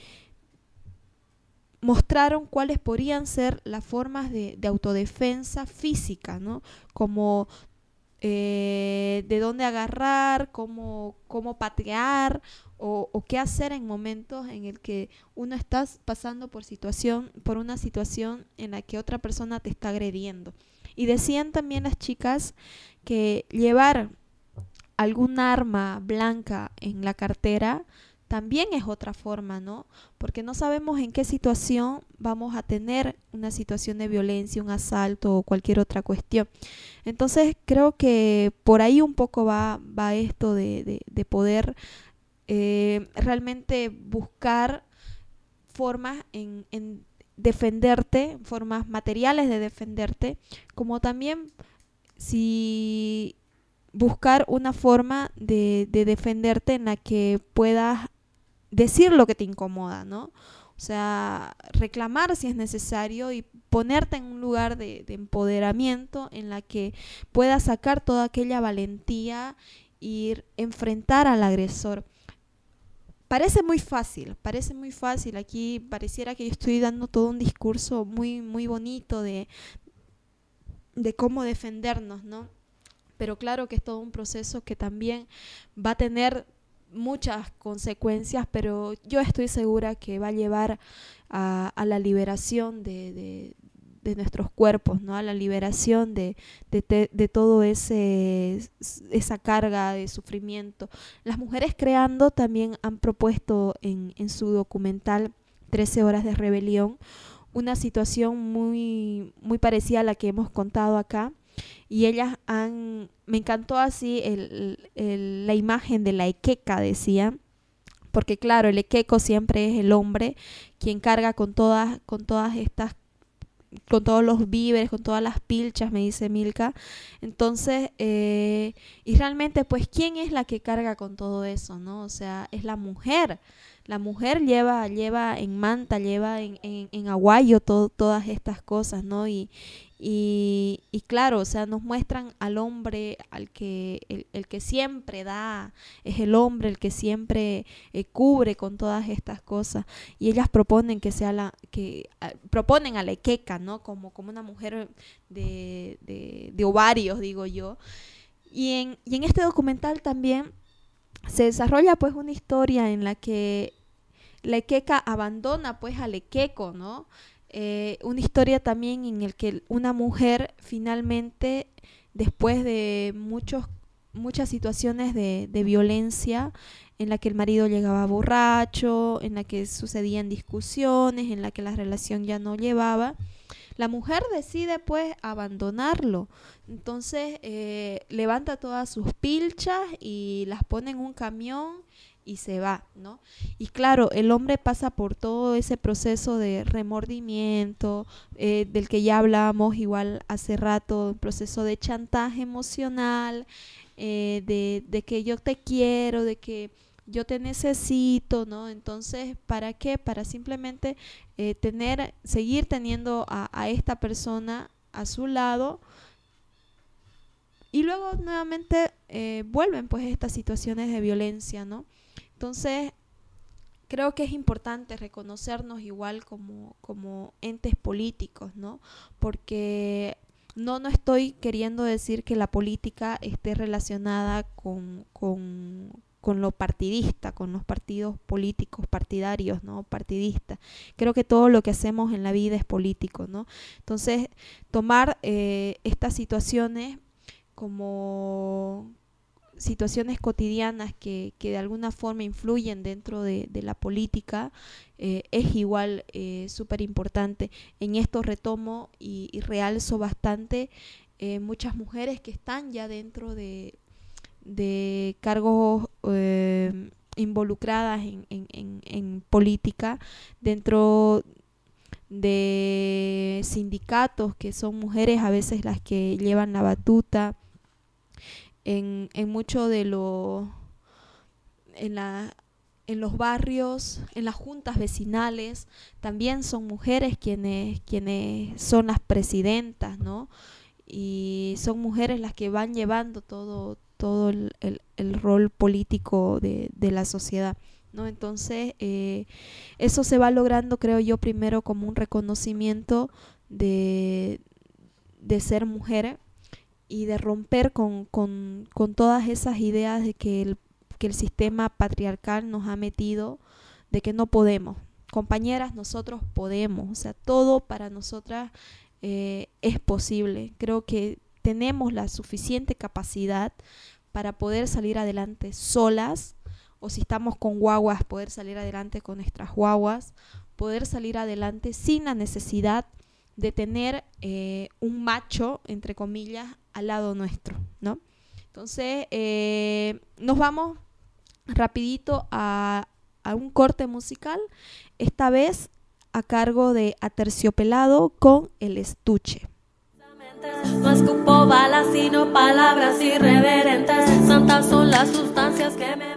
mostraron cuáles podrían ser las formas de autodefensa física, ¿no? Como de dónde agarrar, cómo patear o qué hacer en momentos en el que uno está pasando por una situación en la que otra persona te está agrediendo. Y decían también las chicas que llevar algún arma blanca en la cartera también es otra forma, ¿no? Porque no sabemos en qué situación vamos a tener una situación de violencia, un asalto o cualquier otra cuestión. Entonces creo que por ahí un poco va esto de poder realmente buscar formas en defenderte, formas materiales de defenderte, como también si buscar una forma de defenderte en la que puedas decir lo que te incomoda, ¿no? O sea, reclamar si es necesario y ponerte en un lugar de empoderamiento en la que puedas sacar toda aquella valentía y enfrentar al agresor. Parece muy fácil, aquí pareciera que yo estoy dando todo un discurso muy, muy bonito de cómo defendernos, ¿no? Pero claro que es todo un proceso que también va a tener muchas consecuencias, pero yo estoy segura que va a llevar a la liberación de nuestros cuerpos, ¿no? A la liberación de todo esa carga de sufrimiento. Las mujeres creando también han propuesto en su documental 13 horas de rebelión una situación muy, muy parecida a la que hemos contado acá. Y ellas me encantó así la imagen de la equeca, decían, porque claro, el equeco siempre es el hombre quien carga con todos los víveres, con todas las pilchas, me dice Milka. Entonces, y realmente, pues, ¿quién es la que carga con todo eso, no? O sea, es la mujer. La mujer lleva en manta, lleva en aguayo todas estas cosas, ¿no? Y claro, o sea, nos muestran al hombre, el que siempre da, es el hombre el que siempre cubre con todas estas cosas. Y ellas proponen proponen a la equeca, ¿no? Como una mujer de ovarios, digo yo. Y en este documental también se desarrolla pues una historia en la que la equeca abandona pues al equeco, ¿no? Una historia también en el que una mujer finalmente, después de muchas situaciones de violencia, en la que el marido llegaba borracho, en la que sucedían discusiones, en la que la relación ya no llevaba, la mujer decide pues abandonarlo. Entonces levanta todas sus pilchas y las pone en un camión y se va, ¿no? Y claro, el hombre pasa por todo ese proceso de remordimiento, del que ya hablábamos igual hace rato, un proceso de chantaje emocional, de que yo te quiero, de que yo te necesito, ¿no? Entonces, ¿para qué? Para simplemente seguir teniendo a esta persona a su lado. Y luego nuevamente vuelven pues estas situaciones de violencia, ¿no? Entonces, creo que es importante reconocernos igual como entes políticos, ¿no? Porque no estoy queriendo decir que la política esté relacionada con lo partidista, con los partidos políticos, partidarios, ¿no? Partidistas. Creo que todo lo que hacemos en la vida es político, ¿no? Entonces, tomar estas situaciones como situaciones cotidianas que de alguna forma influyen dentro de la política es igual súper importante. En esto retomo y realzo bastante muchas mujeres que están ya dentro de cargos involucradas en política, dentro de sindicatos que son mujeres a veces las que llevan la batuta, en mucho de en los barrios, en las juntas vecinales, también son mujeres quienes son las presidentas, ¿no? Y son mujeres las que van llevando todo el rol político de la sociedad, ¿no? Entonces, eso se va logrando, creo yo, primero como un reconocimiento de ser mujer y de romper con todas esas ideas de que el sistema patriarcal nos ha metido, de que no podemos. Compañeras, nosotros podemos, o sea, todo para nosotras es posible. Creo que tenemos la suficiente capacidad para poder salir adelante solas, o si estamos con guaguas, poder salir adelante con nuestras guaguas, poder salir adelante sin la necesidad de tener un macho, entre comillas, al lado nuestro, ¿no? Entonces, nos vamos rapidito a un corte musical, esta vez a cargo de Aterciopelado con El Estuche. No escupo balas, sino palabras irreverentes. Santas son las sustancias que me...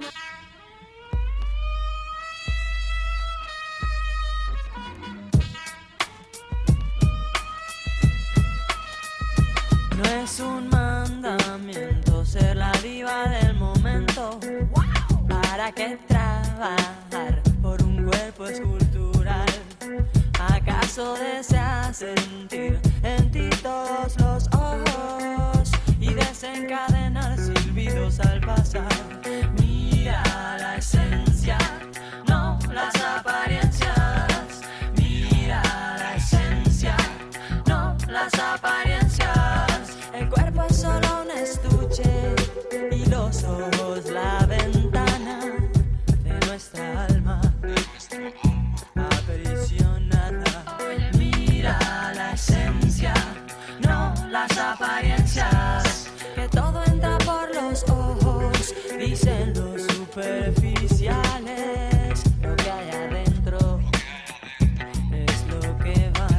No es un mandamiento ser la diva del momento. ¿Para qué trabajar por un cuerpo escultural? ¿Acaso deseas sentir en ti todos los ojos y desencadenar silbidos al pasar? Mira la esencia, no las apariencias. Mira la esencia, no las apariencias. El cuerpo es solo un estuche y los ojos la ventana de nuestra alma aprisionada. Mira la esencia, no las apariencias. Que todo entra por los ojos, dicen los superficiales. Lo que hay adentro es lo que vale.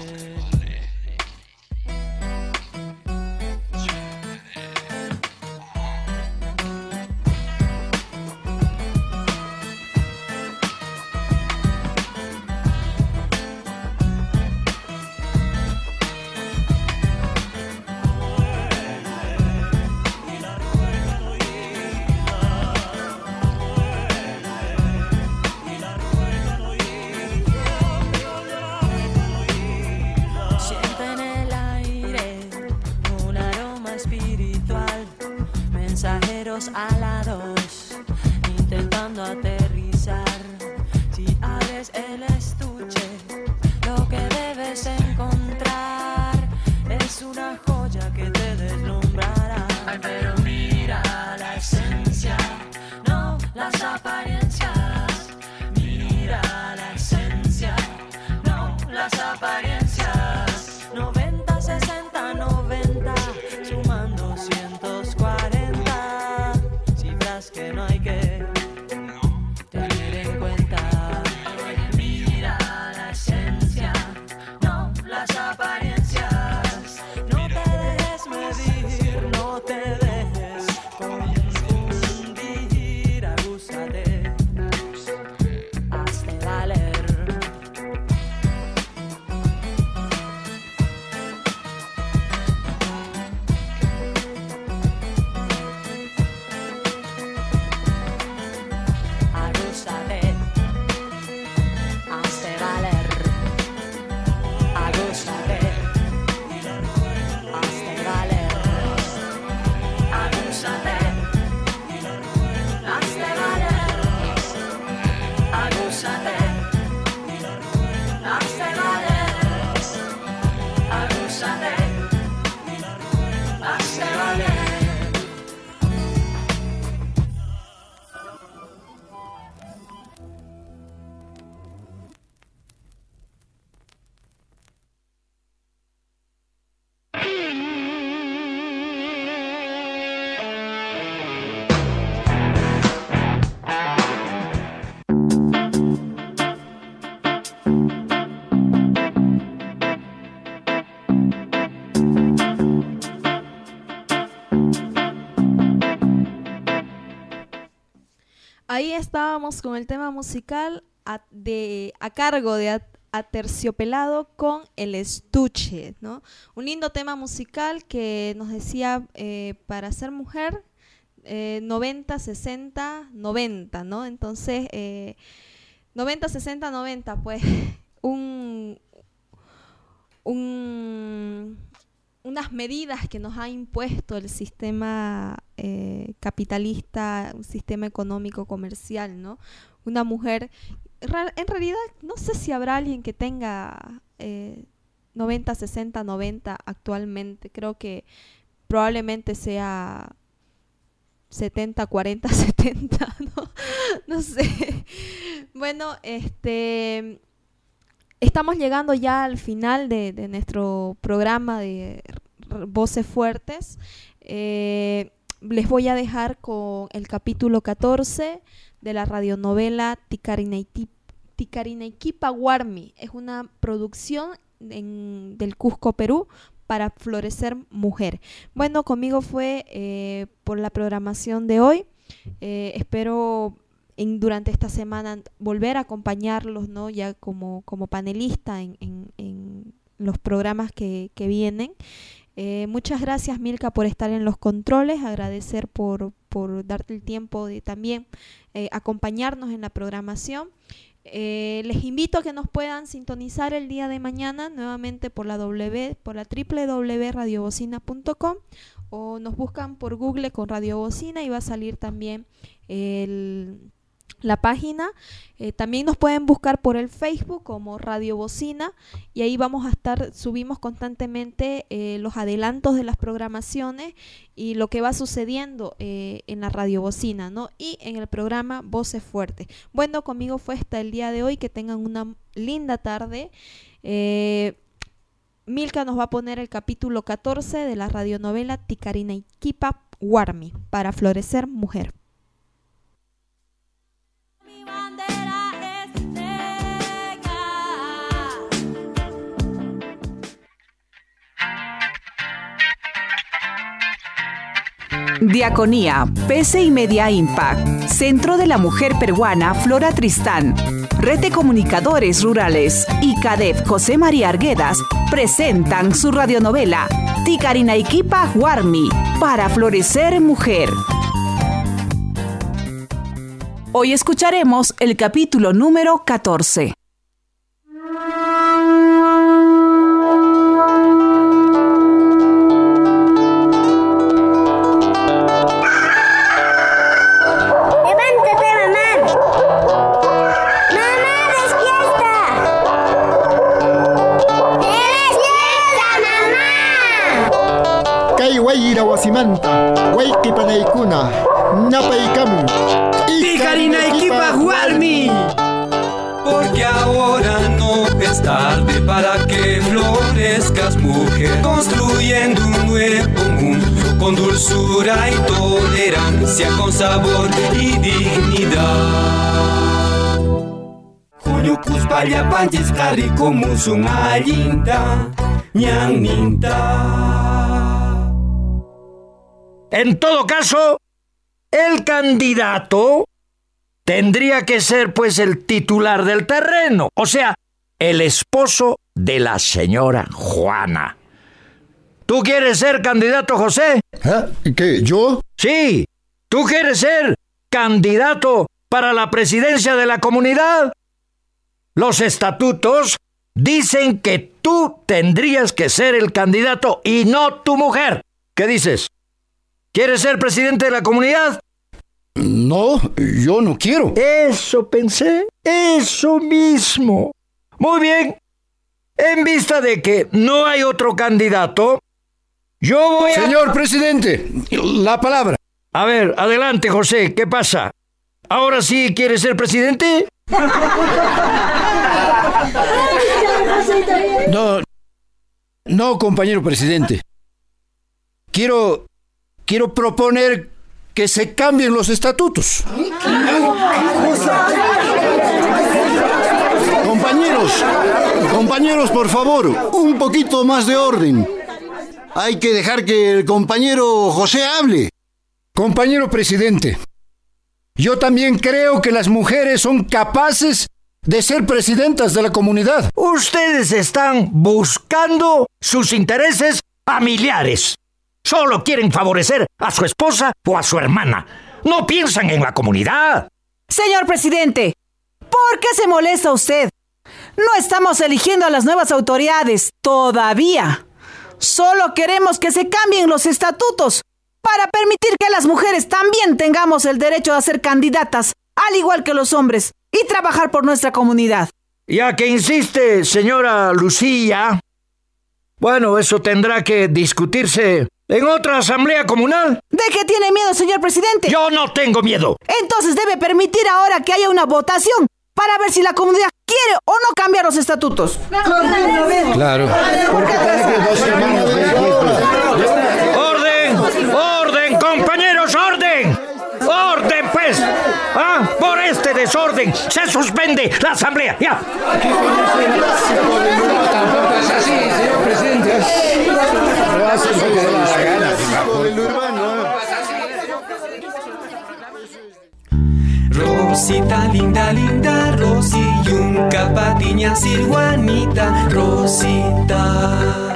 Alados, intentando aterrizar. Si abres el estuche, lo que debes encontrar es una joya que te deslumbrará. Ay, pero mira la esencia, no las apariencias. Mira la esencia, no las apariencias. 90, 60, 90, suman 240. Si ahí estábamos con el tema musical a cargo de Aterciopelado con El Estuche, ¿no? Un lindo tema musical que nos decía para ser mujer 90, 60, 90, ¿no? Entonces 90, 60, 90, pues unas medidas que nos ha impuesto el sistema capitalista, un sistema económico comercial, ¿no? Una mujer, en realidad no sé si habrá alguien que tenga 90, 60, 90 actualmente. Creo que probablemente sea 70, 40, 70, ¿no? No sé. Bueno, estamos llegando ya al final de nuestro programa de Voces Fuertes. Les voy a dejar con el capítulo 14 de la radionovela Ticarinaiquipa Guarmi. Es una producción del Cusco, Perú, para Florecer Mujer. Bueno, conmigo fue por la programación de hoy. Espero durante esta semana volver a acompañarlos, ¿no? Ya como panelista en los programas que vienen. Muchas gracias, Milka, por estar en los controles. Agradecer por darte el tiempo de también acompañarnos en la programación. Les invito a que nos puedan sintonizar el día de mañana nuevamente por la www.radiobocina.com, o nos buscan por Google con Radio Bocina y va a salir también la página. También nos pueden buscar por el Facebook como Radio Bocina, y ahí subimos constantemente los adelantos de las programaciones y lo que va sucediendo en la Radio Bocina, ¿no? Y en el programa Voces Fuertes. Bueno, conmigo fue hasta el día de hoy. Que tengan una linda tarde. Milka nos va a poner el capítulo 14 de la radionovela Ticarinaiquipa Guarmi, para Florecer Mujer. Diaconía, PC y Media Impact, Centro de la Mujer Peruana Flora Tristán, Red de Comunicadores Rurales y CADEF José María Arguedas presentan su radionovela Ticarinaiquipa Guarmi, para Florecer Mujer. Hoy escucharemos el capítulo número 14. Wasimanta, Waikipanaikuna, Napaikamu, Ticarinaiquipa Guarmi. Porque ahora no es tarde para que florezcas, mujer, construyendo un nuevo mundo con dulzura y tolerancia, con sabor y dignidad. Julio Cuspalla Panchis Carico Musunga Linda, Ñaninta. En todo caso, el candidato tendría que ser pues el titular del terreno, o sea, el esposo de la señora Juana. ¿Tú quieres ser candidato, José? ¿Qué, yo? Sí, ¿tú quieres ser candidato para la presidencia de la comunidad? Los estatutos dicen que tú tendrías que ser el candidato y no tu mujer. ¿Qué dices? ¿Quieres ser presidente de la comunidad? No, yo no quiero. Eso pensé, eso mismo. Muy bien. En vista de que no hay otro candidato, yo voy a... Señor presidente, la palabra. A ver, adelante, José, ¿qué pasa? ¿Ahora sí quieres ser presidente? No, compañero presidente. Quiero proponer que se cambien los estatutos. Compañeros, por favor, un poquito más de orden. Hay que dejar que el compañero José hable. Compañero presidente, Yo también creo que las mujeres son capaces de ser presidentas de la comunidad. Ustedes están buscando sus intereses familiares. Solo quieren favorecer a su esposa o a su hermana. No piensan en la comunidad. Señor presidente, ¿por qué se molesta usted? No estamos eligiendo a las nuevas autoridades todavía. Solo queremos que se cambien los estatutos para permitir que las mujeres también tengamos el derecho a ser candidatas, al igual que los hombres, y trabajar por nuestra comunidad. Ya que insiste, señora Lucía, bueno, eso tendrá que discutirse en otra asamblea comunal. ¿De qué tiene miedo, señor presidente? Yo no tengo miedo. Entonces debe permitir ahora que haya una votación para ver si la comunidad quiere o no cambiar los estatutos. Claro. ¡Orden, compañeros, orden! ¡Orden, pues! Por este desorden se suspende la asamblea. ¡Ya! Tampoco es así, señor presidente. Rosita, linda, linda, Rosy, Yunca, Patiña, Juanita, Rosita.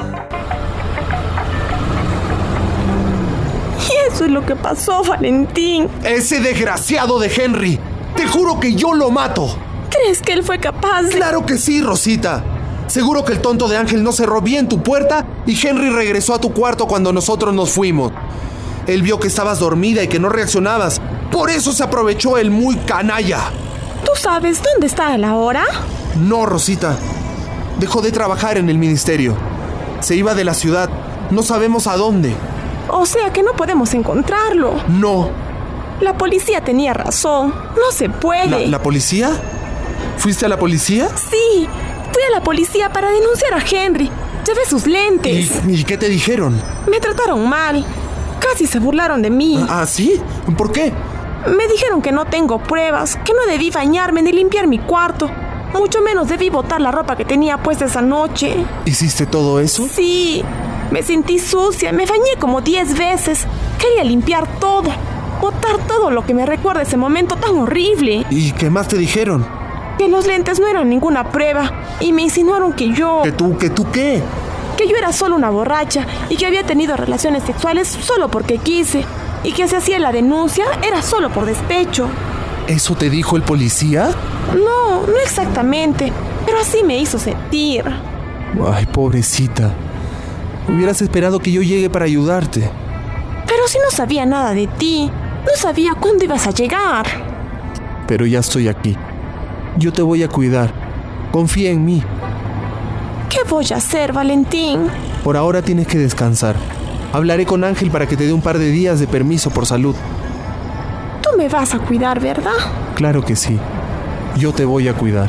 Y eso es lo que pasó, Valentín. Ese desgraciado de Henry. Te juro que yo lo mato. ¿Crees que él fue capaz de...? Claro que sí, Rosita. Seguro que el tonto de Ángel no cerró bien tu puerta y Henry regresó a tu cuarto cuando nosotros nos fuimos. Él vio que estabas dormida y que no reaccionabas. Por eso se aprovechó el muy canalla. ¿Tú sabes dónde está él ahora? No, Rosita. Dejó de trabajar en el ministerio. Se iba de la ciudad. No sabemos a dónde. O sea que no podemos encontrarlo. No. La policía tenía razón. No se puede. ¿La policía? ¿Fuiste a la policía? Sí. Fui a la policía para denunciar a Henry. Llevé sus lentes. ¿Y qué te dijeron? Me trataron mal. Casi se burlaron de mí. ¿Ah, sí? ¿Por qué? Me dijeron que no tengo pruebas, que no debí bañarme ni limpiar mi cuarto. Mucho menos debí botar la ropa que tenía puesta esa noche. ¿Hiciste todo eso? Sí. Me sentí sucia, me bañé como 10 veces. Quería limpiar todo, botar todo lo que me recuerda ese momento tan horrible. ¿Y qué más te dijeron? Que los lentes no eran ninguna prueba y me insinuaron que yo... ¿Que tú qué? Que yo era solo una borracha y que había tenido relaciones sexuales solo porque quise y que si hacía la denuncia era solo por despecho. ¿Eso te dijo el policía? No exactamente, pero así me hizo sentir. Ay, pobrecita. Hubieras esperado que yo llegue para ayudarte. Pero si no sabía nada de ti, no sabía cuándo ibas a llegar. Pero ya estoy aquí. Yo te voy a cuidar. Confía en mí. ¿Qué voy a hacer, Valentín? Por ahora tienes que descansar. Hablaré con Ángel para que te dé un par de días de permiso por salud. Tú me vas a cuidar, ¿verdad? Claro que sí. Yo te voy a cuidar.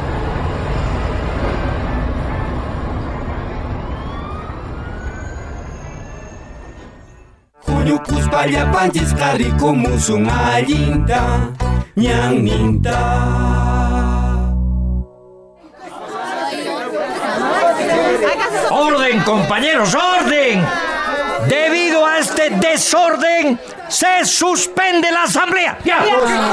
¡Orden, compañeros, orden! Debido a este desorden, se suspende la asamblea. ¡Ya!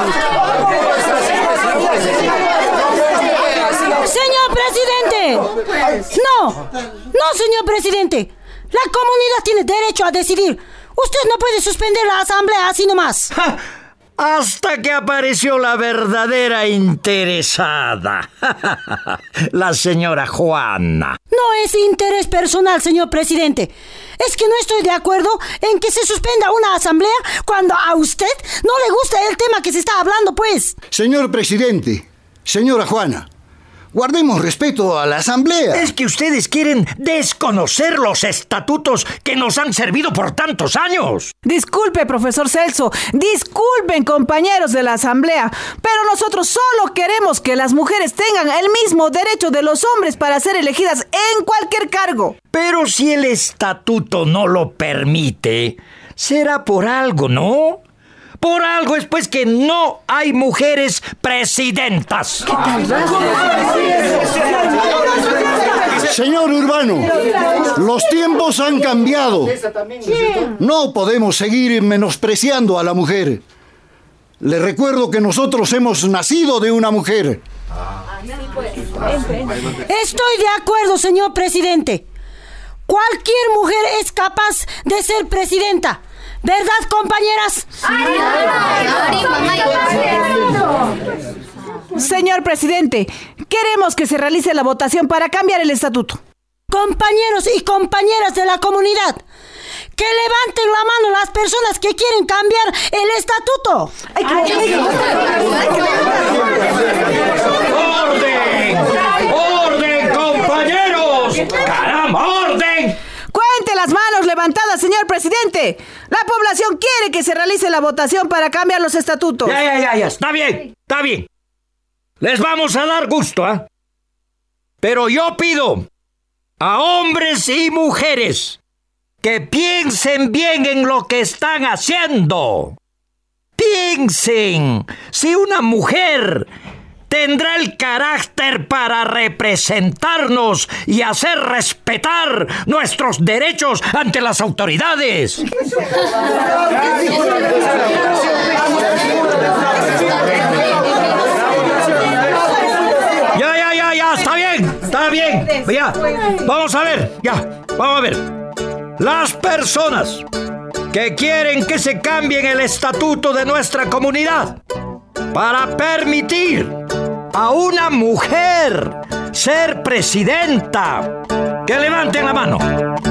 ¡Señor presidente! ¡No, señor presidente! La comunidad tiene derecho a decidir. Usted no puede suspender la asamblea así nomás. ¡Ja! Hasta que apareció la verdadera interesada, la señora Juana. No es interés personal, señor presidente. Es que no estoy de acuerdo en que se suspenda una asamblea cuando a usted no le gusta el tema que se está hablando, pues. Señor presidente, señora Juana, guardemos respeto a la asamblea. Es que ustedes quieren desconocer los estatutos que nos han servido por tantos años. Disculpe, profesor Celso. Disculpen, compañeros de la asamblea. Pero nosotros solo queremos que las mujeres tengan el mismo derecho de los hombres para ser elegidas en cualquier cargo. Pero si el estatuto no lo permite, será por algo, ¿no? Por algo es pues que no hay mujeres presidentas. ¿Qué tal? Señor Urbano, los tiempos han cambiado. No podemos seguir menospreciando a la mujer. Le recuerdo que nosotros hemos nacido de una mujer. Estoy de acuerdo, señor presidente. Cualquier mujer es capaz de ser presidenta. ¿Verdad, compañeras? Señor presidente, queremos que se realice la votación para cambiar el estatuto. Compañeros y compañeras de la comunidad, que levanten la mano las personas que quieren cambiar el estatuto. ¡Orden, compañeros! ¡Caramba, orden! ¡Cuente las manos levantadas, señor presidente! La población quiere que se realice la votación para cambiar los estatutos. Ya. Está bien. Les vamos a dar gusto, ¿eh? Pero yo pido a hombres y mujeres que piensen bien en lo que están haciendo. Piensen si una mujer tendrá el carácter para representarnos y hacer respetar nuestros derechos ante las autoridades. Ya, está bien. Ya, vamos a ver. Las personas que quieren que se cambie el estatuto de nuestra comunidad para permitir a una mujer ser presidenta, que levanten la mano.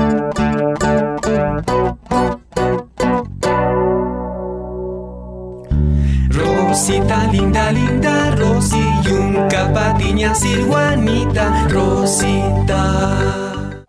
Rosita, linda, Rosy, Yunca, Patiña, Sir Juanita, Rosita.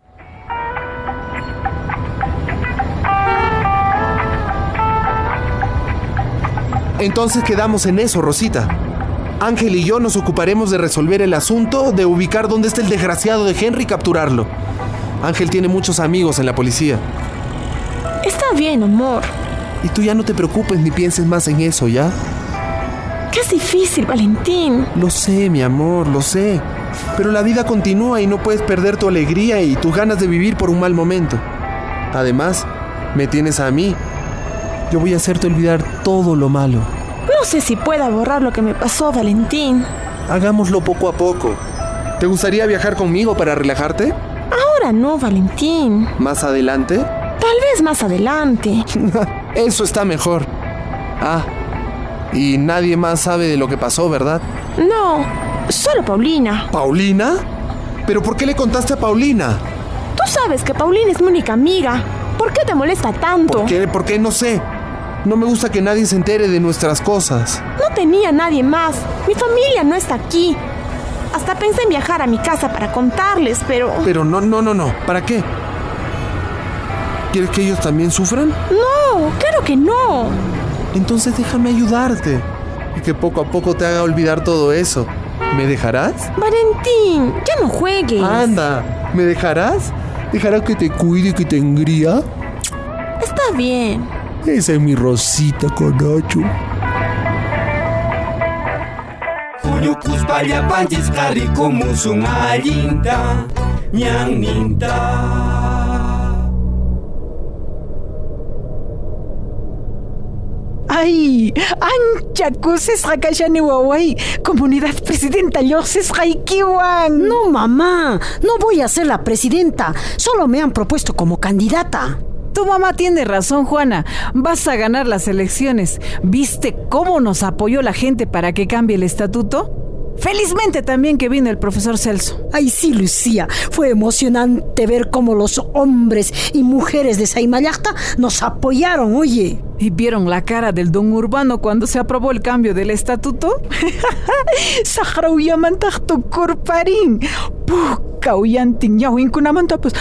Entonces quedamos en eso, Rosita. Ángel y yo nos ocuparemos de resolver el asunto, de ubicar dónde está el desgraciado de Henry y capturarlo. Ángel tiene muchos amigos en la policía. Está bien, amor. Y tú ya no te preocupes ni pienses más en eso, ¿ya? Que es difícil, Valentín. Lo sé, mi amor, lo sé. Pero la vida continúa y no puedes perder tu alegría y tus ganas de vivir por un mal momento. Además, me tienes a mí. Yo voy a hacerte olvidar todo lo malo. No sé si pueda borrar lo que me pasó, Valentín. Hagámoslo poco a poco. ¿Te gustaría viajar conmigo para relajarte? Ahora no, Valentín. ¿Más adelante? Tal vez más adelante. Eso está mejor. Ah, y nadie más sabe de lo que pasó, ¿verdad? No, solo Paulina. ¿Paulina? ¿Pero por qué le contaste a Paulina? Tú sabes que Paulina es mi única amiga. ¿Por qué te molesta tanto? ¿Por qué? No sé. No me gusta que nadie se entere de nuestras cosas. No tenía nadie más. Mi familia no está aquí. Hasta pensé en viajar a mi casa para contarles, pero... Pero no. ¿Para qué? ¿Quieres que ellos también sufran? No, claro que no. Entonces déjame ayudarte. Y que poco a poco te haga olvidar todo eso. ¿Me dejarás? Valentín, ya no juegues. Anda, ¿me dejarás? ¿Dejarás que te cuide y que te engría? Está bien. Esa es mi Rosita, canacho. Julio Cuspaya Panchis Carico Musunga Linda Ñaninta. Ay, ancha kusis hakashani wawai, comunidad presidenta lloses haikiwan. No, mamá, no voy a ser la presidenta. Solo me han propuesto como candidata. Tu mamá tiene razón, Juana. Vas a ganar las elecciones. ¿Viste cómo nos apoyó la gente para que cambie el estatuto? Felizmente también que vino el profesor Celso. Ay, sí, Lucía. Fue emocionante ver cómo los hombres y mujeres de Saimayacta nos apoyaron, oye. ¿Y vieron la cara del don Urbano cuando se aprobó el cambio del estatuto? Sahrauyamantakto corparín. Pues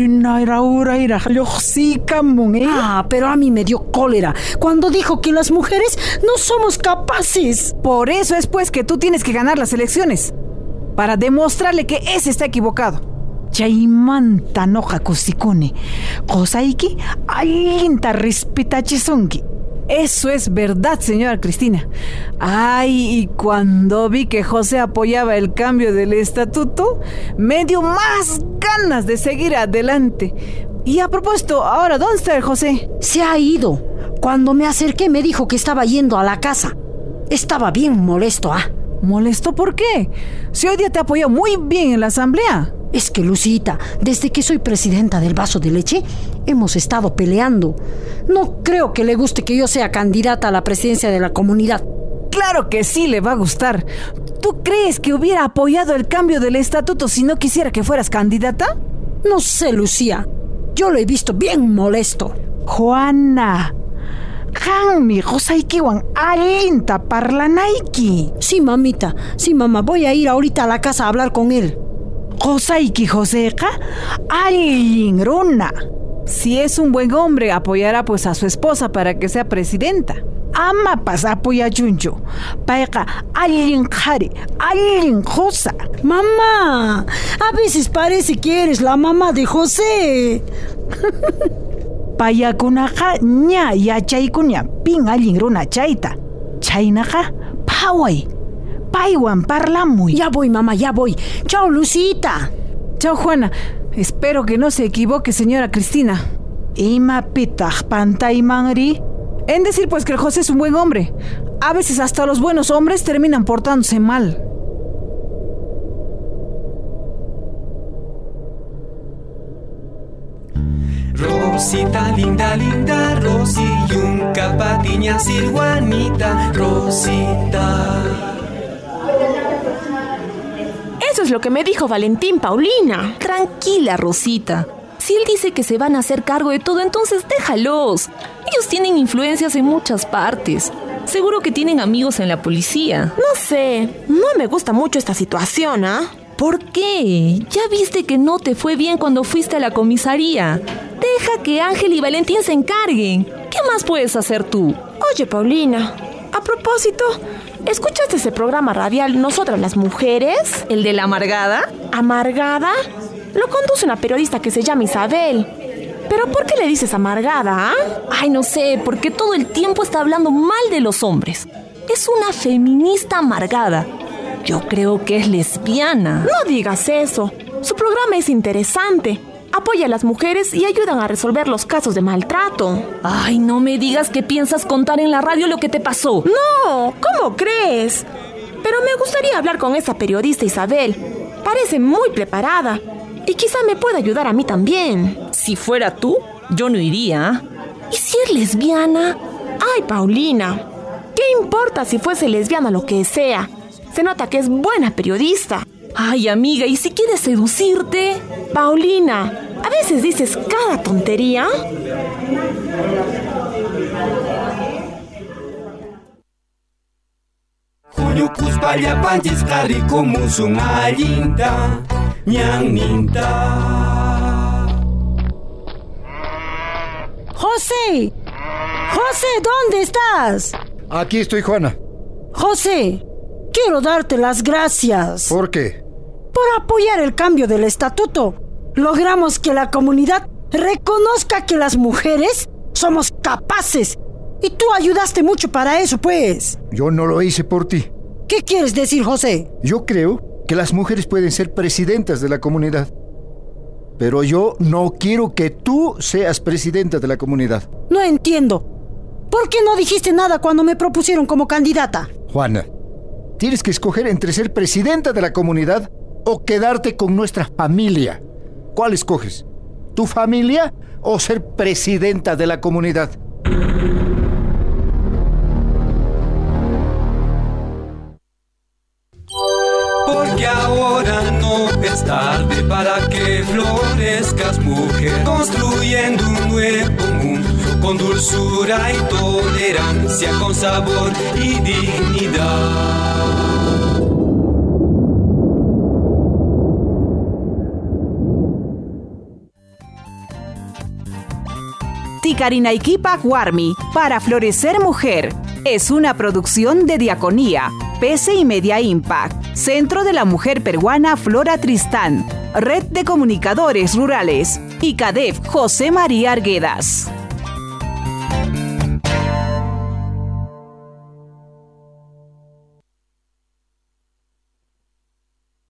Ah, pero a mí me dio cólera cuando dijo que las mujeres no somos capaces. Por eso es pues que tú tienes que ganar las elecciones, para demostrarle que ese está equivocado. Chaimanta noja kusikune. Kosaiki alinta respetachisonki. Eso es verdad, señora Cristina. Ay, y cuando vi que José apoyaba el cambio del estatuto, me dio más ganas de seguir adelante. Y a propósito, ahora, ¿dónde está el José? Se ha ido. Cuando me acerqué me dijo que estaba yendo a la casa. estaba bien molesto, ¿ah? ¿Molesto por qué? Si hoy día te apoyó muy bien en la asamblea. Es que, Lucita, desde que soy presidenta del vaso de leche, hemos estado peleando. No creo que le guste que yo sea candidata a la presidencia de la comunidad. Claro que sí le va a gustar. ¿Tú crees que hubiera apoyado el cambio del estatuto si no quisiera que fueras candidata? No sé, Lucía. Yo lo he visto bien molesto. Juana, Hanmi, Josaikiwan, allinta parlanaiki. Sí, mamita. Sí, mamá. Voy a ir ahorita a la casa a hablar con él. Josaiki Joseca, allin runa. Si es un buen hombre, apoyará pues a su esposa para que sea presidenta. Ama pas apoya chuncho. Paika, allin jari, allin josa. Mamá, a veces parece que eres la mamá de José. Payakunaja ña yachaykuña pin allin runa chayta. Chaynaja paway. Paiwan parlamuy. Ya voy, mamá, ya voy. Chao, Lucita. Chao, Juana. Espero que no se equivoque, señora Cristina. Ima pitaj pantaymanri. En decir pues que el José es un buen hombre. A veces hasta los buenos hombres terminan portándose mal. Rosita, linda, linda, Rosy, yunca patiña, Juanita, Rosita. Eso es lo que me dijo Valentín, Paulina. Tranquila, Rosita. Si él dice que se van a hacer cargo de todo, entonces déjalos. Ellos tienen influencias en muchas partes. Seguro que tienen amigos en la policía. No sé, no me gusta mucho esta situación, ¿ah? ¿Por qué? Ya viste que no te fue bien cuando fuiste a la comisaría. Deja que Ángel y Valentín se encarguen. ¿Qué más puedes hacer tú? Oye, Paulina, a propósito, ¿escuchaste ese programa radial Nosotras las Mujeres? ¿El de la amargada? ¿Amargada? Lo conduce una periodista que se llama Isabel. ¿Pero por qué le dices amargada, ah? Ay, no sé, porque todo el tiempo está hablando mal de los hombres. Es una feminista amargada. Yo creo que es lesbiana. No digas eso. Su programa es interesante. Apoya a las mujeres y ayudan a resolver los casos de maltrato. Ay, no me digas que piensas contar en la radio lo que te pasó. No, ¿cómo crees? Pero me gustaría hablar con esa periodista Isabel. Parece muy preparada. Y quizá me pueda ayudar a mí también. Si fuera tú, yo no iría. ¿Y si es lesbiana? Ay, Paulina, ¿qué importa si fuese lesbiana o lo que sea? Se nota que es buena periodista. Ay, amiga, ¿y si quiere seducirte? Paulina, ¿a veces dices cada tontería? Huyukus pallapanchis qarrikumusun allinta ñanninta. ¡José! ¡José, ¿dónde estás? Aquí estoy, Juana. José, quiero darte las gracias. ¿Por qué? Por apoyar el cambio del estatuto. Logramos que la comunidad reconozca que las mujeres somos capaces. Y tú ayudaste mucho para eso, pues. Yo no lo hice por ti. ¿Qué quieres decir, José? Yo creo que las mujeres pueden ser presidentas de la comunidad. Pero yo no quiero que tú seas presidenta de la comunidad. No entiendo. ¿Por qué no dijiste nada cuando me propusieron como candidata? Juana, tienes que escoger entre ser presidenta de la comunidad o quedarte con nuestra familia. ¿Cuál escoges? ¿Tu familia o ser presidenta de la comunidad? Porque ahora no es tarde para que florezcas, mujer, construyendo un nuevo mundo con dulzura y tolerancia, con sabor y dignidad. Ticarinaykipak Warmi, para florecer mujer, es una producción de Diaconía, PC y Media Impact, Centro de la Mujer Peruana Flora Tristán, Red de Comunicadores Rurales y CADEF José María Arguedas.